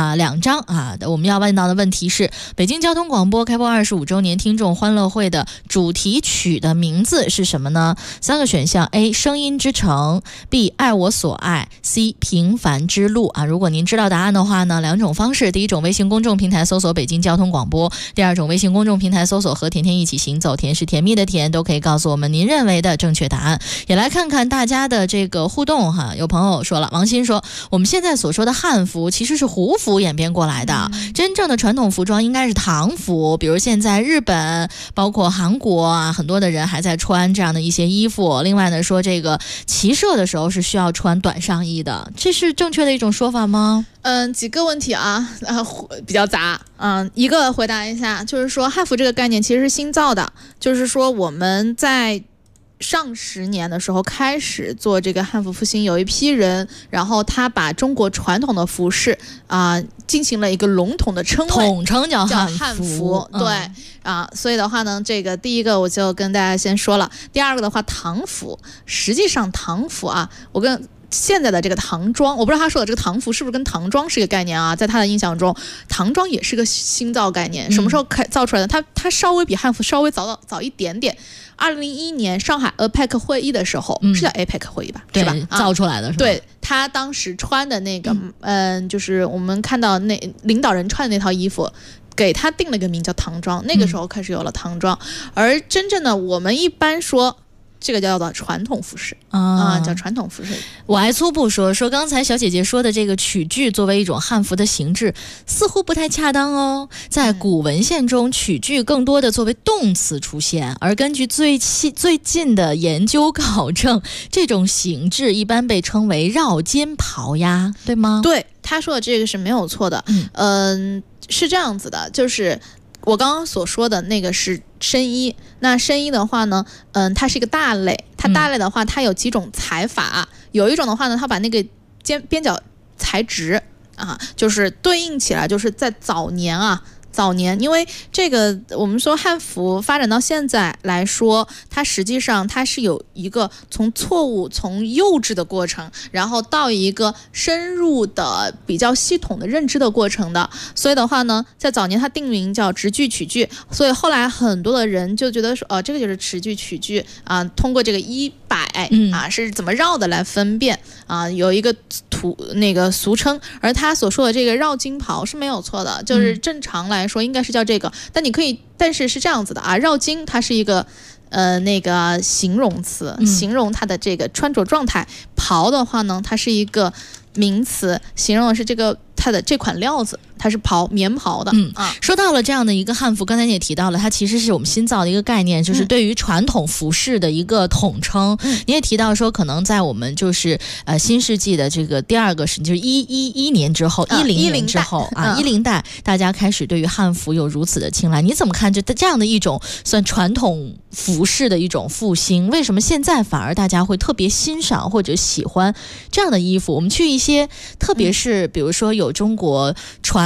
2张我们要问到的问题是北京交通广播开播25周年听众欢乐会的主题曲的名字是什么呢？3个选项 A 声音之城， B 爱我所爱， C 平凡之路如果您知道答案的话呢，2种方式，第一种微信公众平台搜索北京交通广播，第2种微信公众平台搜索和甜甜一起行走，甜是甜蜜的甜，都可以告诉我们您认为的正确答案。也来看看大家的这个互动有朋友说了，王鑫说我们现在所说的汉服其实是胡服演变过来的，真正的传统服装应该是唐服，比如现在日本包括韩国很多的人还在穿这样的一些衣服。另外呢说这个骑射的时候是需要穿短上衣的，这是正确的一种说法吗？ 几个问题比较杂一个回答一下，就是说汉服这个概念其实是新造的，就是说我们在上10年的时候开始做这个汉服复兴，有一批人，然后他把中国传统的服饰进行了一个笼统的称谓， 统称叫汉服。对所以的话呢，这个第一个我就跟大家先说了。第二个的话，唐服，实际上唐服我跟现在的这个唐装，我不知道他说的这个唐服是不是跟唐装是一个概念在他的印象中，唐装也是个新造概念。什么时候造出来的？它稍微比汉服稍微早一点点。2001年上海 APEC 会议的时候，是叫 APEC 会议吧？ 对， 是吧？ 造出来的是吧？ 对，他当时穿的那个就是我们看到那领导人穿的那套衣服，给他定了个名叫唐装，那个时候开始有了唐装。而真正的我们一般说这个叫做传统服饰叫传统服饰。 我还粗布说刚才小姐姐说的这个曲剧作为一种汉服的形制似乎不太恰当哦。在古文献中，曲剧更多的作为动词出现，而根据最近的研究考证，这种形制一般被称为绕肩袍呀，对吗？ 对，他说的这个是没有错的。是这样子的，就是我刚刚所说的那个是深衣，那深衣的话呢，它是一个大类，它大类的话，它有几种裁法，有一种的话呢，它把那个边角裁直就是对应起来，就是在早年，因为这个我们说汉服发展到现在来说，它实际上它是有一个从错误、从幼稚的过程，然后到一个深入的比较系统的认知的过程的。所以的话呢，在早年它定名叫直句曲句，所以后来很多的人就觉得说这个就是直句曲句通过这个衣摆是怎么绕的来分辨有一个那个俗称。而他所说的这个绕襟袍是没有错的，就是正常来说应该是叫这个，但是是这样子的绕襟它是一个那个形容词，形容它的这个穿着状态。袍的话呢，它是一个名词，形容的是它的这款料子，它是棉袍的。 说到了这样的一个汉服，刚才你也提到了，它其实是我们新造的一个概念，就是对于传统服饰的一个统称。你也提到说，可能在我们就是新世纪的这个第2个是就是111年之后，10年之后10代，大家开始对于汉服有如此的青睐。你怎么看这样的一种算传统服饰的一种复兴？为什么现在反而大家会特别欣赏或者喜欢这样的衣服？我们去一些，特别是比如说有中国传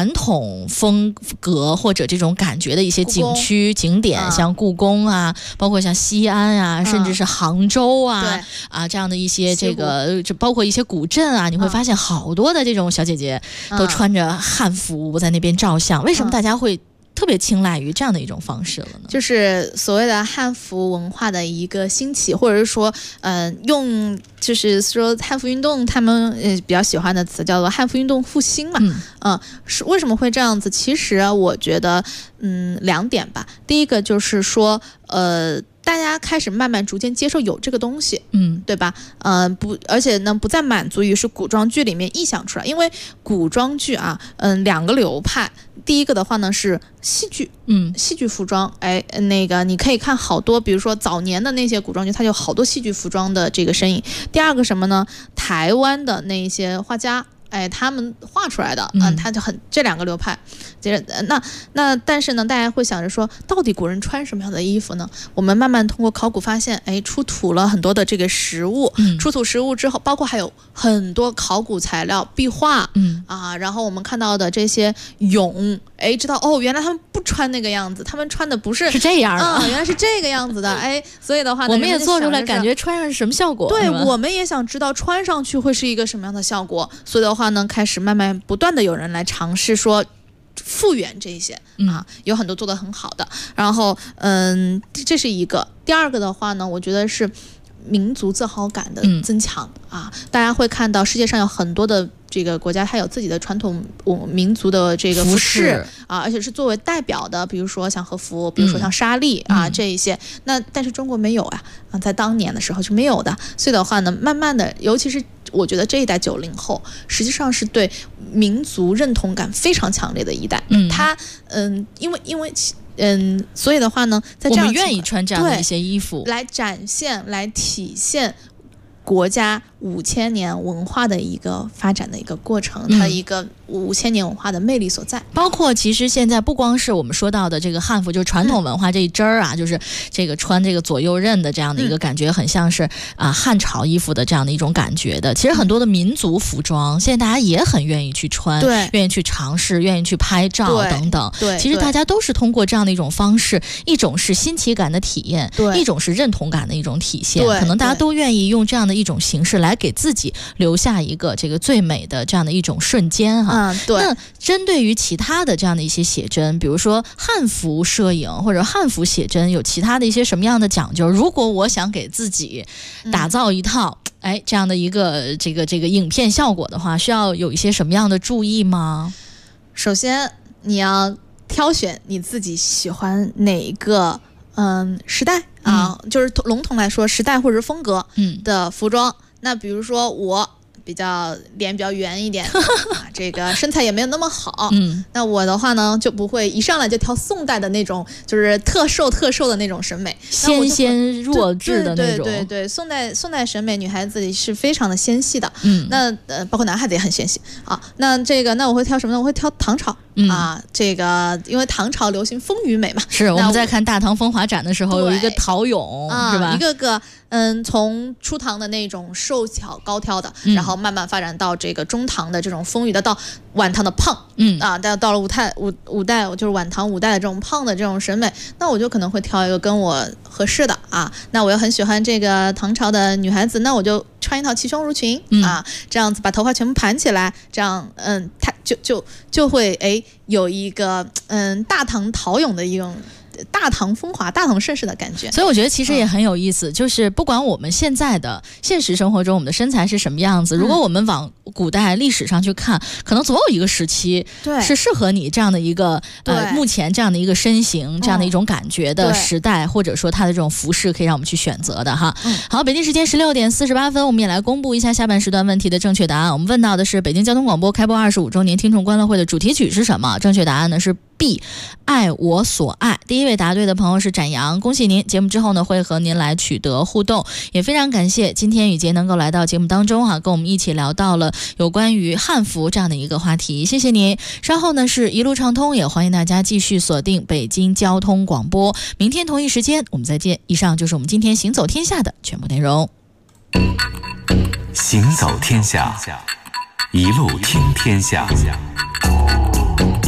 传统风格或者这种感觉的一些景区景点，像故宫啊，包括像西安啊，甚至是杭州啊，这样的一些这个，包括一些古镇啊，你会发现好多的这种小姐姐都穿着汉服在那边照相。为什么大家会特别青睐于这样的一种方式了呢？ 就是所谓的汉服文化的一个兴起，或者是说，就是说汉服运动，他们比较喜欢的词叫做汉服运动复兴嘛。是为什么会这样子？其实我觉得，两点吧。第一个就是说，大家开始慢慢逐渐接受有这个东西，对吧？而且呢，不再满足于是古装剧里面臆想出来，因为古装剧啊，两个流派。第一个的话呢是戏剧，戏剧服装，那个你可以看好多，比如说早年的那些古装剧，它有好多戏剧服装的这个身影。第二个什么呢？台湾的那些画家。他们画出来的，他就很这两个流派。接着，那但是呢，大家会想着说，到底古人穿什么样的衣服呢？我们慢慢通过考古发现，出土了很多的这个实物，出土实物之后，包括还有很多考古材料、壁画，然后我们看到的这些俑，知道原来他们不穿那个样子，他们穿的不是这样的， 原来是这个样子的，所以的话呢， 我们也做出来，感觉穿上是什么效果？ 对，我们也想知道穿上去会是一个什么样的效果，所以的话呢，开始慢慢不断的有人来尝试说复原这些有很多做得很好的。然后这是一个。第二个的话呢，我觉得是民族自豪感的增强大家会看到世界上有很多的这个国家，它有自己的传统民族的这个服饰而且是作为代表的，比如说像和服，比如说像纱丽这一些。那但是中国没有在当年的时候是没有的，所以的话呢，慢慢的，尤其是我觉得这一代90后，实际上是对民族认同感非常强烈的一代。他因为所以的话呢，在这样我们愿意穿这样的一些衣服来展现、来体现国家5000年文化的一个发展的一个过程，它一个5000年文化的魅力所在。 包括其实现在不光是我们说到的这个汉服，就是传统文化这一支儿就是这个穿这个左右衽的这样的一个感觉，很像是汉朝衣服的这样的一种感觉的。其实很多的民族服装，现在大家也很愿意去穿，愿意去尝试，愿意去拍照等等。其实大家都是通过这样的一种方式，一种是新奇感的体验，一种是认同感的一种体现。可能大家都愿意用这样的一种形式来给自己留下一个这个最美的这样的一种瞬间那针对于其他的这样的一些写真，比如说汉服摄影或者汉服写真，有其他的一些什么样的讲究？如果我想给自己打造一套这样的一个这个影片效果的话，需要有一些什么样的注意吗？ 首先你要挑选你自己喜欢哪一个时代就是笼统来说时代或者风格的服装。那比如说我脸比较圆一点这个身材也没有那么好那我的话呢就不会一上来就挑宋代的那种就是特瘦的那种审美， 纤纤弱质的那种。 对，宋代审美女孩子是非常的纤细的那包括男孩子也很纤细那我会挑什么呢？我会挑唐朝这个因为唐朝流行丰腴美嘛。 是我们在看大唐风华展的时候有一个陶俑是吧？ 一个个从初唐的那种瘦小高挑的然后慢慢发展到这个中唐的这种丰腴的，到晚唐的胖到了五代就是晚唐5代的这种胖的这种审美。那我就可能会挑一个跟我合适的那我又很喜欢这个唐朝的女孩子，那我就穿一套齐胸襦裙这样子把头发全部盘起来，这样它就会有一个大唐陶俑的一种大唐风华、大唐盛世的感觉。 所以我觉得其实也很有意思，就是不管我们现在的现实生活中我们的身材是什么样子，如果我们往古代历史上去看，可能总有一个时期是适合你这样的一个目前这样的一个身形、这样的一种感觉的时代，或者说它的这种服饰可以让我们去选择的哈。好，北京时间16点48分，我们也来公布一下下半时段问题的正确答案。我们问到的是北京交通广播开播25周年听众欢乐会的主题曲是什么？正确答案呢是 B， 爱我所爱。第一位答对的朋友是展阳，恭喜您！节目之后呢会和您来取得互动，也非常感谢今天雨杰能够来到节目当中跟我们一起聊到了有关于汉服这样的一个话题，谢谢您。稍后呢是一路畅通，也欢迎大家继续锁定北京交通广播，明天同一时间我们再见。以上就是我们今天行走天下的全部内容。 行走天下，一路听天下。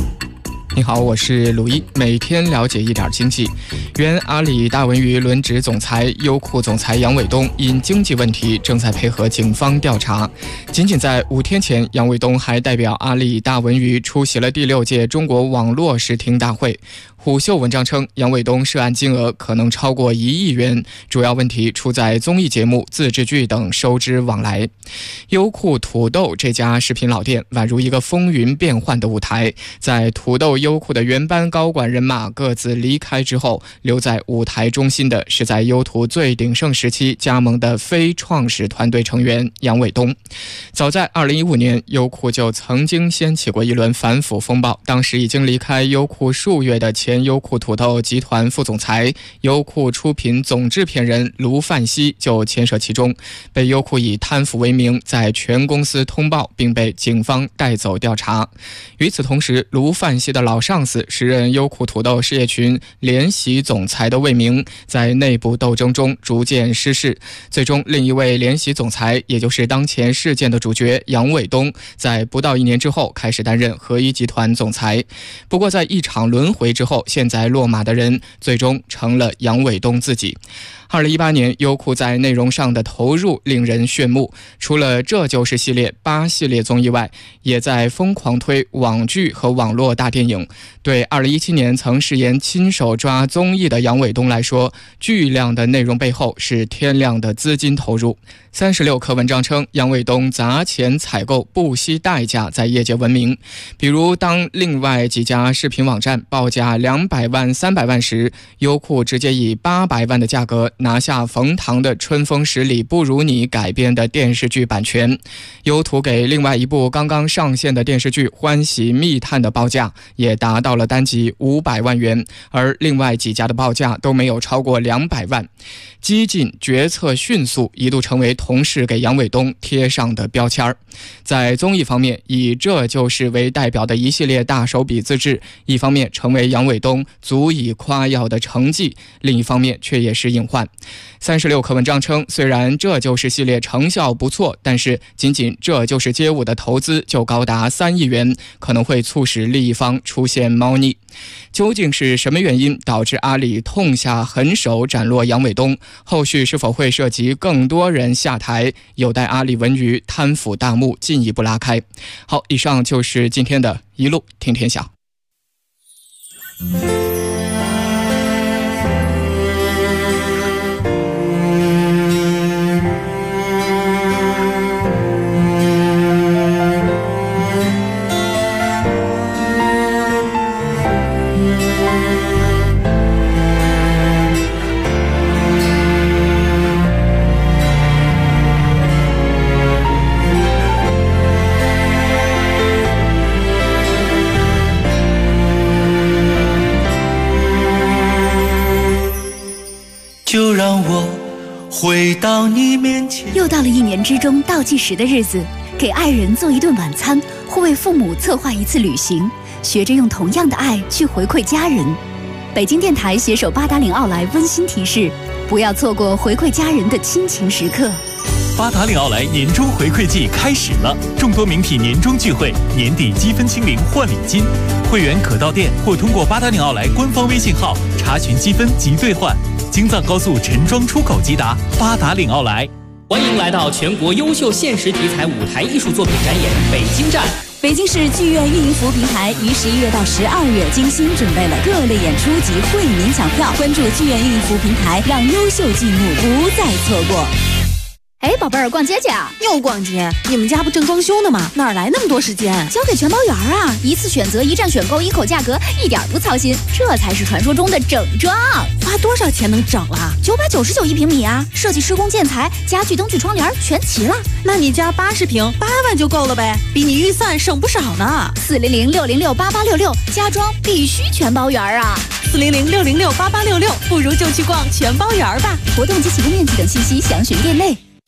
你好，我是鲁一，每天了解一点经济。原阿里大文娱轮值总裁、优酷总裁杨伟东因经济问题正在配合警方调查。仅在5天前，杨伟东还代表阿里大文娱出席了第6届中国网络视听大会。虎嗅文章称，杨伟东涉案金额可能超过1亿元，主要问题出在综艺节目、自制剧等收支往来。优酷土豆这家视频老店宛如一个风云变幻的舞台，在土豆优酷的原班高管人马各自离开之后，留在舞台中心的是在优图最鼎盛时期加盟的非创始团队成员杨伟东。早在2015年，优酷就曾经掀起过一轮反腐风暴，当时已经离开优酷数月的前优酷土豆集团副总裁、优酷出品总制片人卢范熙就牵涉其中，被优酷以贪腐为名在全公司通报，并被警方带走调查。与此同时，卢范熙的老上司时任优酷土豆事业群联席总裁的魏明，在内部斗争中逐渐失势，最终另一位联席总裁，也就是当前事件的主角杨伟东，在不到1年之后开始担任合一集团总裁。不过在一场轮回之后，现在落马的人最终成了杨伟东自己。2018年，优酷在内容上的投入令人炫目，除了这就是系列8系列综艺外，也在疯狂推网剧和网络大电影。对2017年曾誓言亲手抓综艺的杨伟东来说，巨量的内容背后是天量的资金投入。36氪文章称，杨伟东砸钱采购不惜代价在业界闻名，比如当另外几家视频网站报价200万、300万时，优酷直接以800万的价格拿下冯唐的《春风十里不如你》改编的电视剧版权。优图给另外一部刚刚上线的电视剧《欢喜密探》的报价也达到了单集500万元，而另外几家的报价都没有超过200万。激进、决策迅速一度成为同事给杨伟东贴上的标签。在综艺方面，以这就是为代表的一系列大手笔自制，一方面成为杨伟东足以夸耀的成绩，另一方面却也是隐患。36氪文章称，虽然这就是系列成效不错，但是仅这就是街舞的投资就高达3亿元，可能会促使另一方出现猫腻。究竟是什么原因导致阿里痛下狠手斩落杨伟东？后续是否会涉及更多人下台？有待阿里文娱贪腐大幕进一步拉开。好，以上就是今天的一路听天下。 就让我回到你面前。 又到了1年之中倒计时的日子，给爱人做一顿晚餐，或为父母策划一次旅行，学着用同样的爱去回馈家人。北京电台携手八达岭奥莱温馨提示，不要错过回馈家人的亲情时刻。 八达岭奥莱年终回馈季开始了，众多名品年终聚会，年底积分清零换礼金，会员可到店或通过八达岭奥莱官方微信号查询积分及兑换。京藏高速陈庄出口即达，八达岭奥莱。 欢迎来到全国优秀现实题材舞台艺术作品展演北京站。 北京市剧院运营服务平台于11月到12月精心准备了各类演出及惠民抢票，关注剧院运营服务平台，让优秀剧目不再错过。 哎，宝贝儿，逛街去啊？ 又逛街？你们家不正装修呢吗？哪来那么多时间？ 交给全包园啊！一次选择，一站选购，一口价格，一点不操心，这才是传说中的整装。 花多少钱能整啊 ？999一平米啊！设计、施工、建材、家具、灯具、窗帘全齐了。 那你家80平8万就够了呗，比你预算省不少呢。 400-606-8866，家装必须全包园啊 ！400-606-8866，不如就去逛全包园吧。 活动及启动面积等信息详询店内。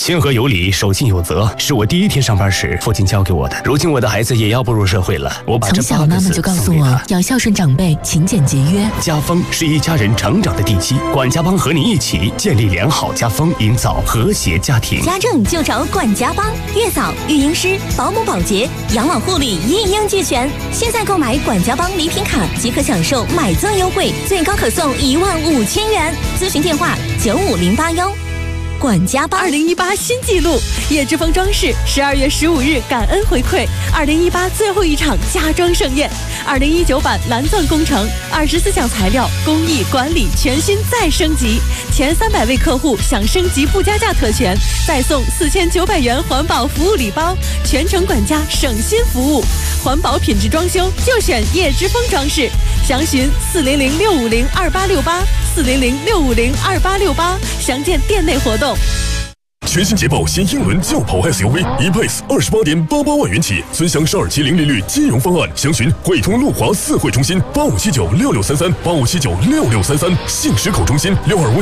亲和有礼，守信有责，是我第一天上班时父亲教给我的。如今我的孩子也要步入社会了，我把这从小妈妈就告诉我要孝顺长辈，勤俭节约。 家风是一家人成长的地基，管家帮和你一起建立良好家风，营造和谐家庭。 家政就找管家帮，月嫂、育婴师、保姆、保洁、养老护理一应俱全。现在购买管家帮礼品卡即可享受买赠优惠，最高可送15000元。咨询电话95081。管家帮 2018新纪录，叶之峰装饰12月15日感恩回馈2018最后一场家装盛宴，2019版蓝钻工程24项材料工艺管理全新再升级，前300位客户享升级不加价特权，再送4900元环保服务礼包，全程管家省心服务，环保品质装修就选叶之峰装饰，详询400-650-2868，400-650-2868，详见店内活动。 全新捷豹新英伦轿跑 SUV E-Pace 28.88万元起，尊享12期零利率金融方案，详询汇通路华4会中心85796633，85796633，信实口中心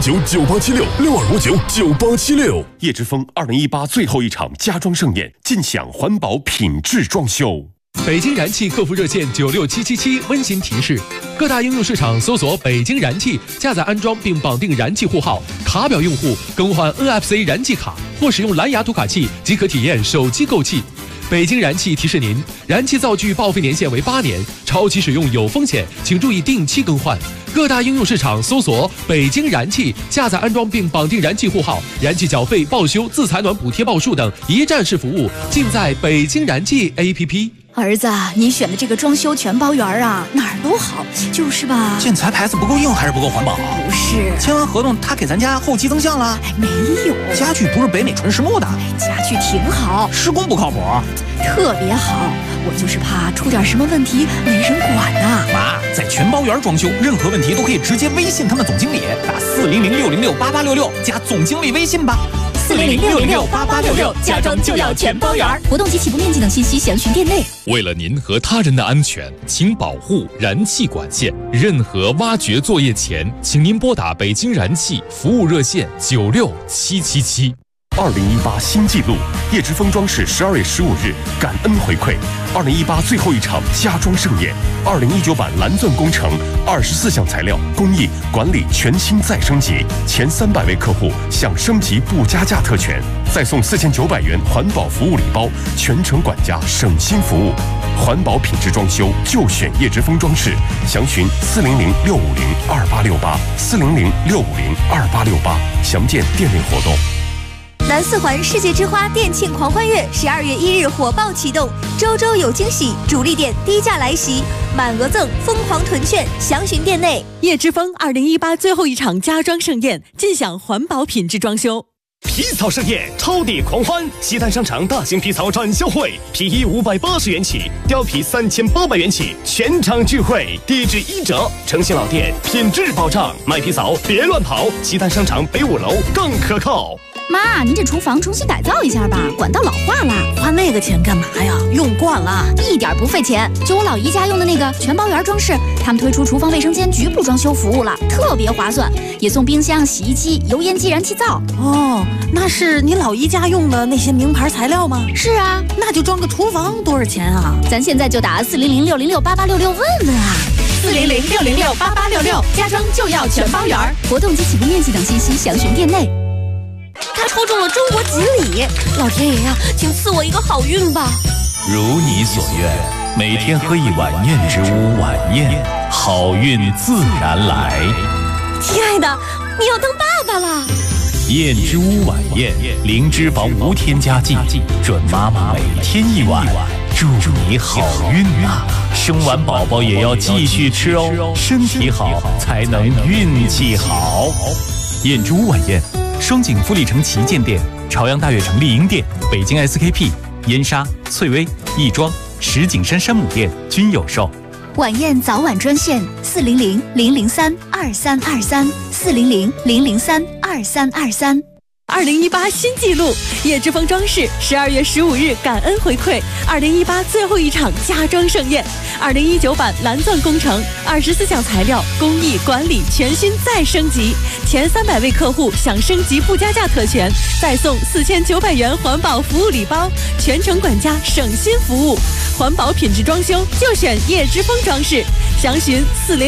62599876，62599876。 叶之峰2018最后一场家装盛宴，尽享环保品质装修。 北京燃气客服热线96777温馨提示：各大应用市场搜索北京燃气，下载安装并绑定燃气户号，卡表用户更换 NFC 燃气卡或使用蓝牙读卡器即可体验手机购气。北京燃气提示您，燃气灶具报废年限为8年，超期使用有风险，请注意定期更换。各大应用市场搜索北京燃气，下载安装并绑定燃气户号，燃气缴费、报修、自采暖补贴报数等一站式服务尽在北京燃气 APP。 儿子，你选的这个装修全包园啊，哪儿都好，就是吧？ 建材牌子不够硬还是不够环保？ 不是， 签完合同他给咱家后期增项了？ 没有， 家具不是北美纯实木的， 家具挺好， 施工不靠谱， 特别好。我就是怕出点什么问题没人管呐。 妈，在全包园装修，任何问题都可以直接微信他们总经理，打400-606-8866加总经理微信吧。 400-606-8866，家装就要全包圆。 活动及起步面积等信息详询店内。 为了您和他人的安全，请保护燃气管线。任何挖掘作业前，请您拨打北京燃气服务热线96777。 2018新纪录，叶之峰装饰12月15日感恩回馈2018最后一场家装盛宴，2019版蓝钻工程24项材料工艺管理全新再升级，前300位客户享升级不加价特权，再送4900元环保服务礼包，全程管家省心服务，环保品质装修就选叶之峰装饰，详询400-650-2868，400-650-2868，详见店内活动。 南四环世界之花店庆狂欢月12月1日火爆启动，周周有惊喜，主力店低价来袭，满额赠，疯狂囤券，详询店内。 叶之峰2018最后一场家装盛宴，尽享环保品质装修。 皮草盛宴，超抵狂欢！西单商场大型皮草展销会，皮衣580元起，貂皮3800元起，全场聚会，低至1折，诚信老店，品质保障，买皮草别乱跑，西单商场北5楼更可靠。 妈，您这厨房重新改造一下吧，管道老化了。 花那个钱干嘛呀？用惯了， 一点不费钱。就我老姨家用的那个全包园装饰，他们推出厨房卫生间局部装修服务了，特别划算，也送冰箱、洗衣机、油烟机、燃气灶。 哦，那是你老姨家用的那些名牌材料吗？ 是啊， 那就装个厨房多少钱啊？ 咱现在就打400-606-8866问问啊。 400-606-8866，家装就要全包圆。 活动及起步面积等信息详询店内。 他抽中了中国锦鲤，老天爷呀，请赐我一个好运吧！ 如你所愿，每天喝一碗燕之屋晚宴，好运自然来。 亲爱的，你要当爸爸了！ 燕之屋晚宴，零脂肪无添加剂，准妈妈每天一碗，祝你好运啊！生完宝宝也要继续吃哦，身体好才能运气好。燕之屋晚宴。双井富力城旗舰店、朝阳大悦城丽婴店、北京 SKP、燕莎、翠微、亦庄、石景山山姆店均有售。 晚宴早晚专线400-003-2323，400-003-2323。 2018新纪录。叶之峰装饰12月15日感恩回馈2018最后一场家装盛宴，2019版蓝钻工程24项材料工艺管理全新再升级，前300位客户享升级不加价特权，再送4900元环保服务礼包，全程管家省心服务，环保品质装修就选叶之峰装饰，详询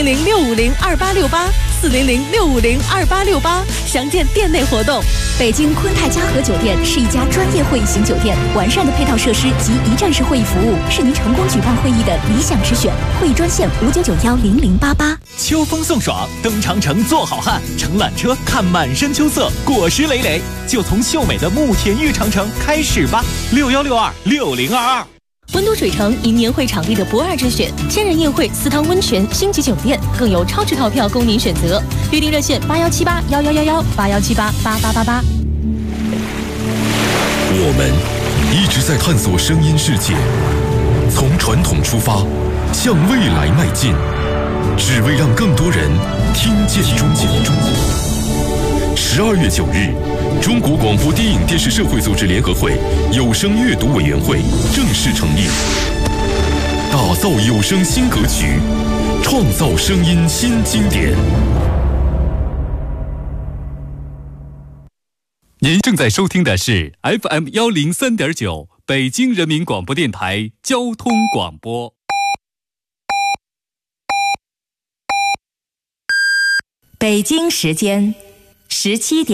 400-650-2868，400-650-2868，详见店内活动。 北京昆泰嘉禾酒店是一家专业会议型酒店，完善的配套设施及一站式会议服务是您成功举办会议的理想之选。会议专线599100088。 秋风送爽，登长城做好汉，乘缆车看满山秋色，果实累累，就从秀美的慕田峪长城开始吧。61626022。 温都水城因年会场地的不二之选，千人宴会、4汤温泉、星级酒店，更有超值套票供您选择。预订热线81781111，81788888。 我们一直在探索声音世界，从传统出发，向未来迈进，只为让更多人听见中国。12月9日，中国广播电影电视社会组织联合会有声阅读委员会正式成立，打造有声新格局，创造声音新经典。 您正在收听的是 FM 103.9北京人民广播电台交通广播。 北京时间17点。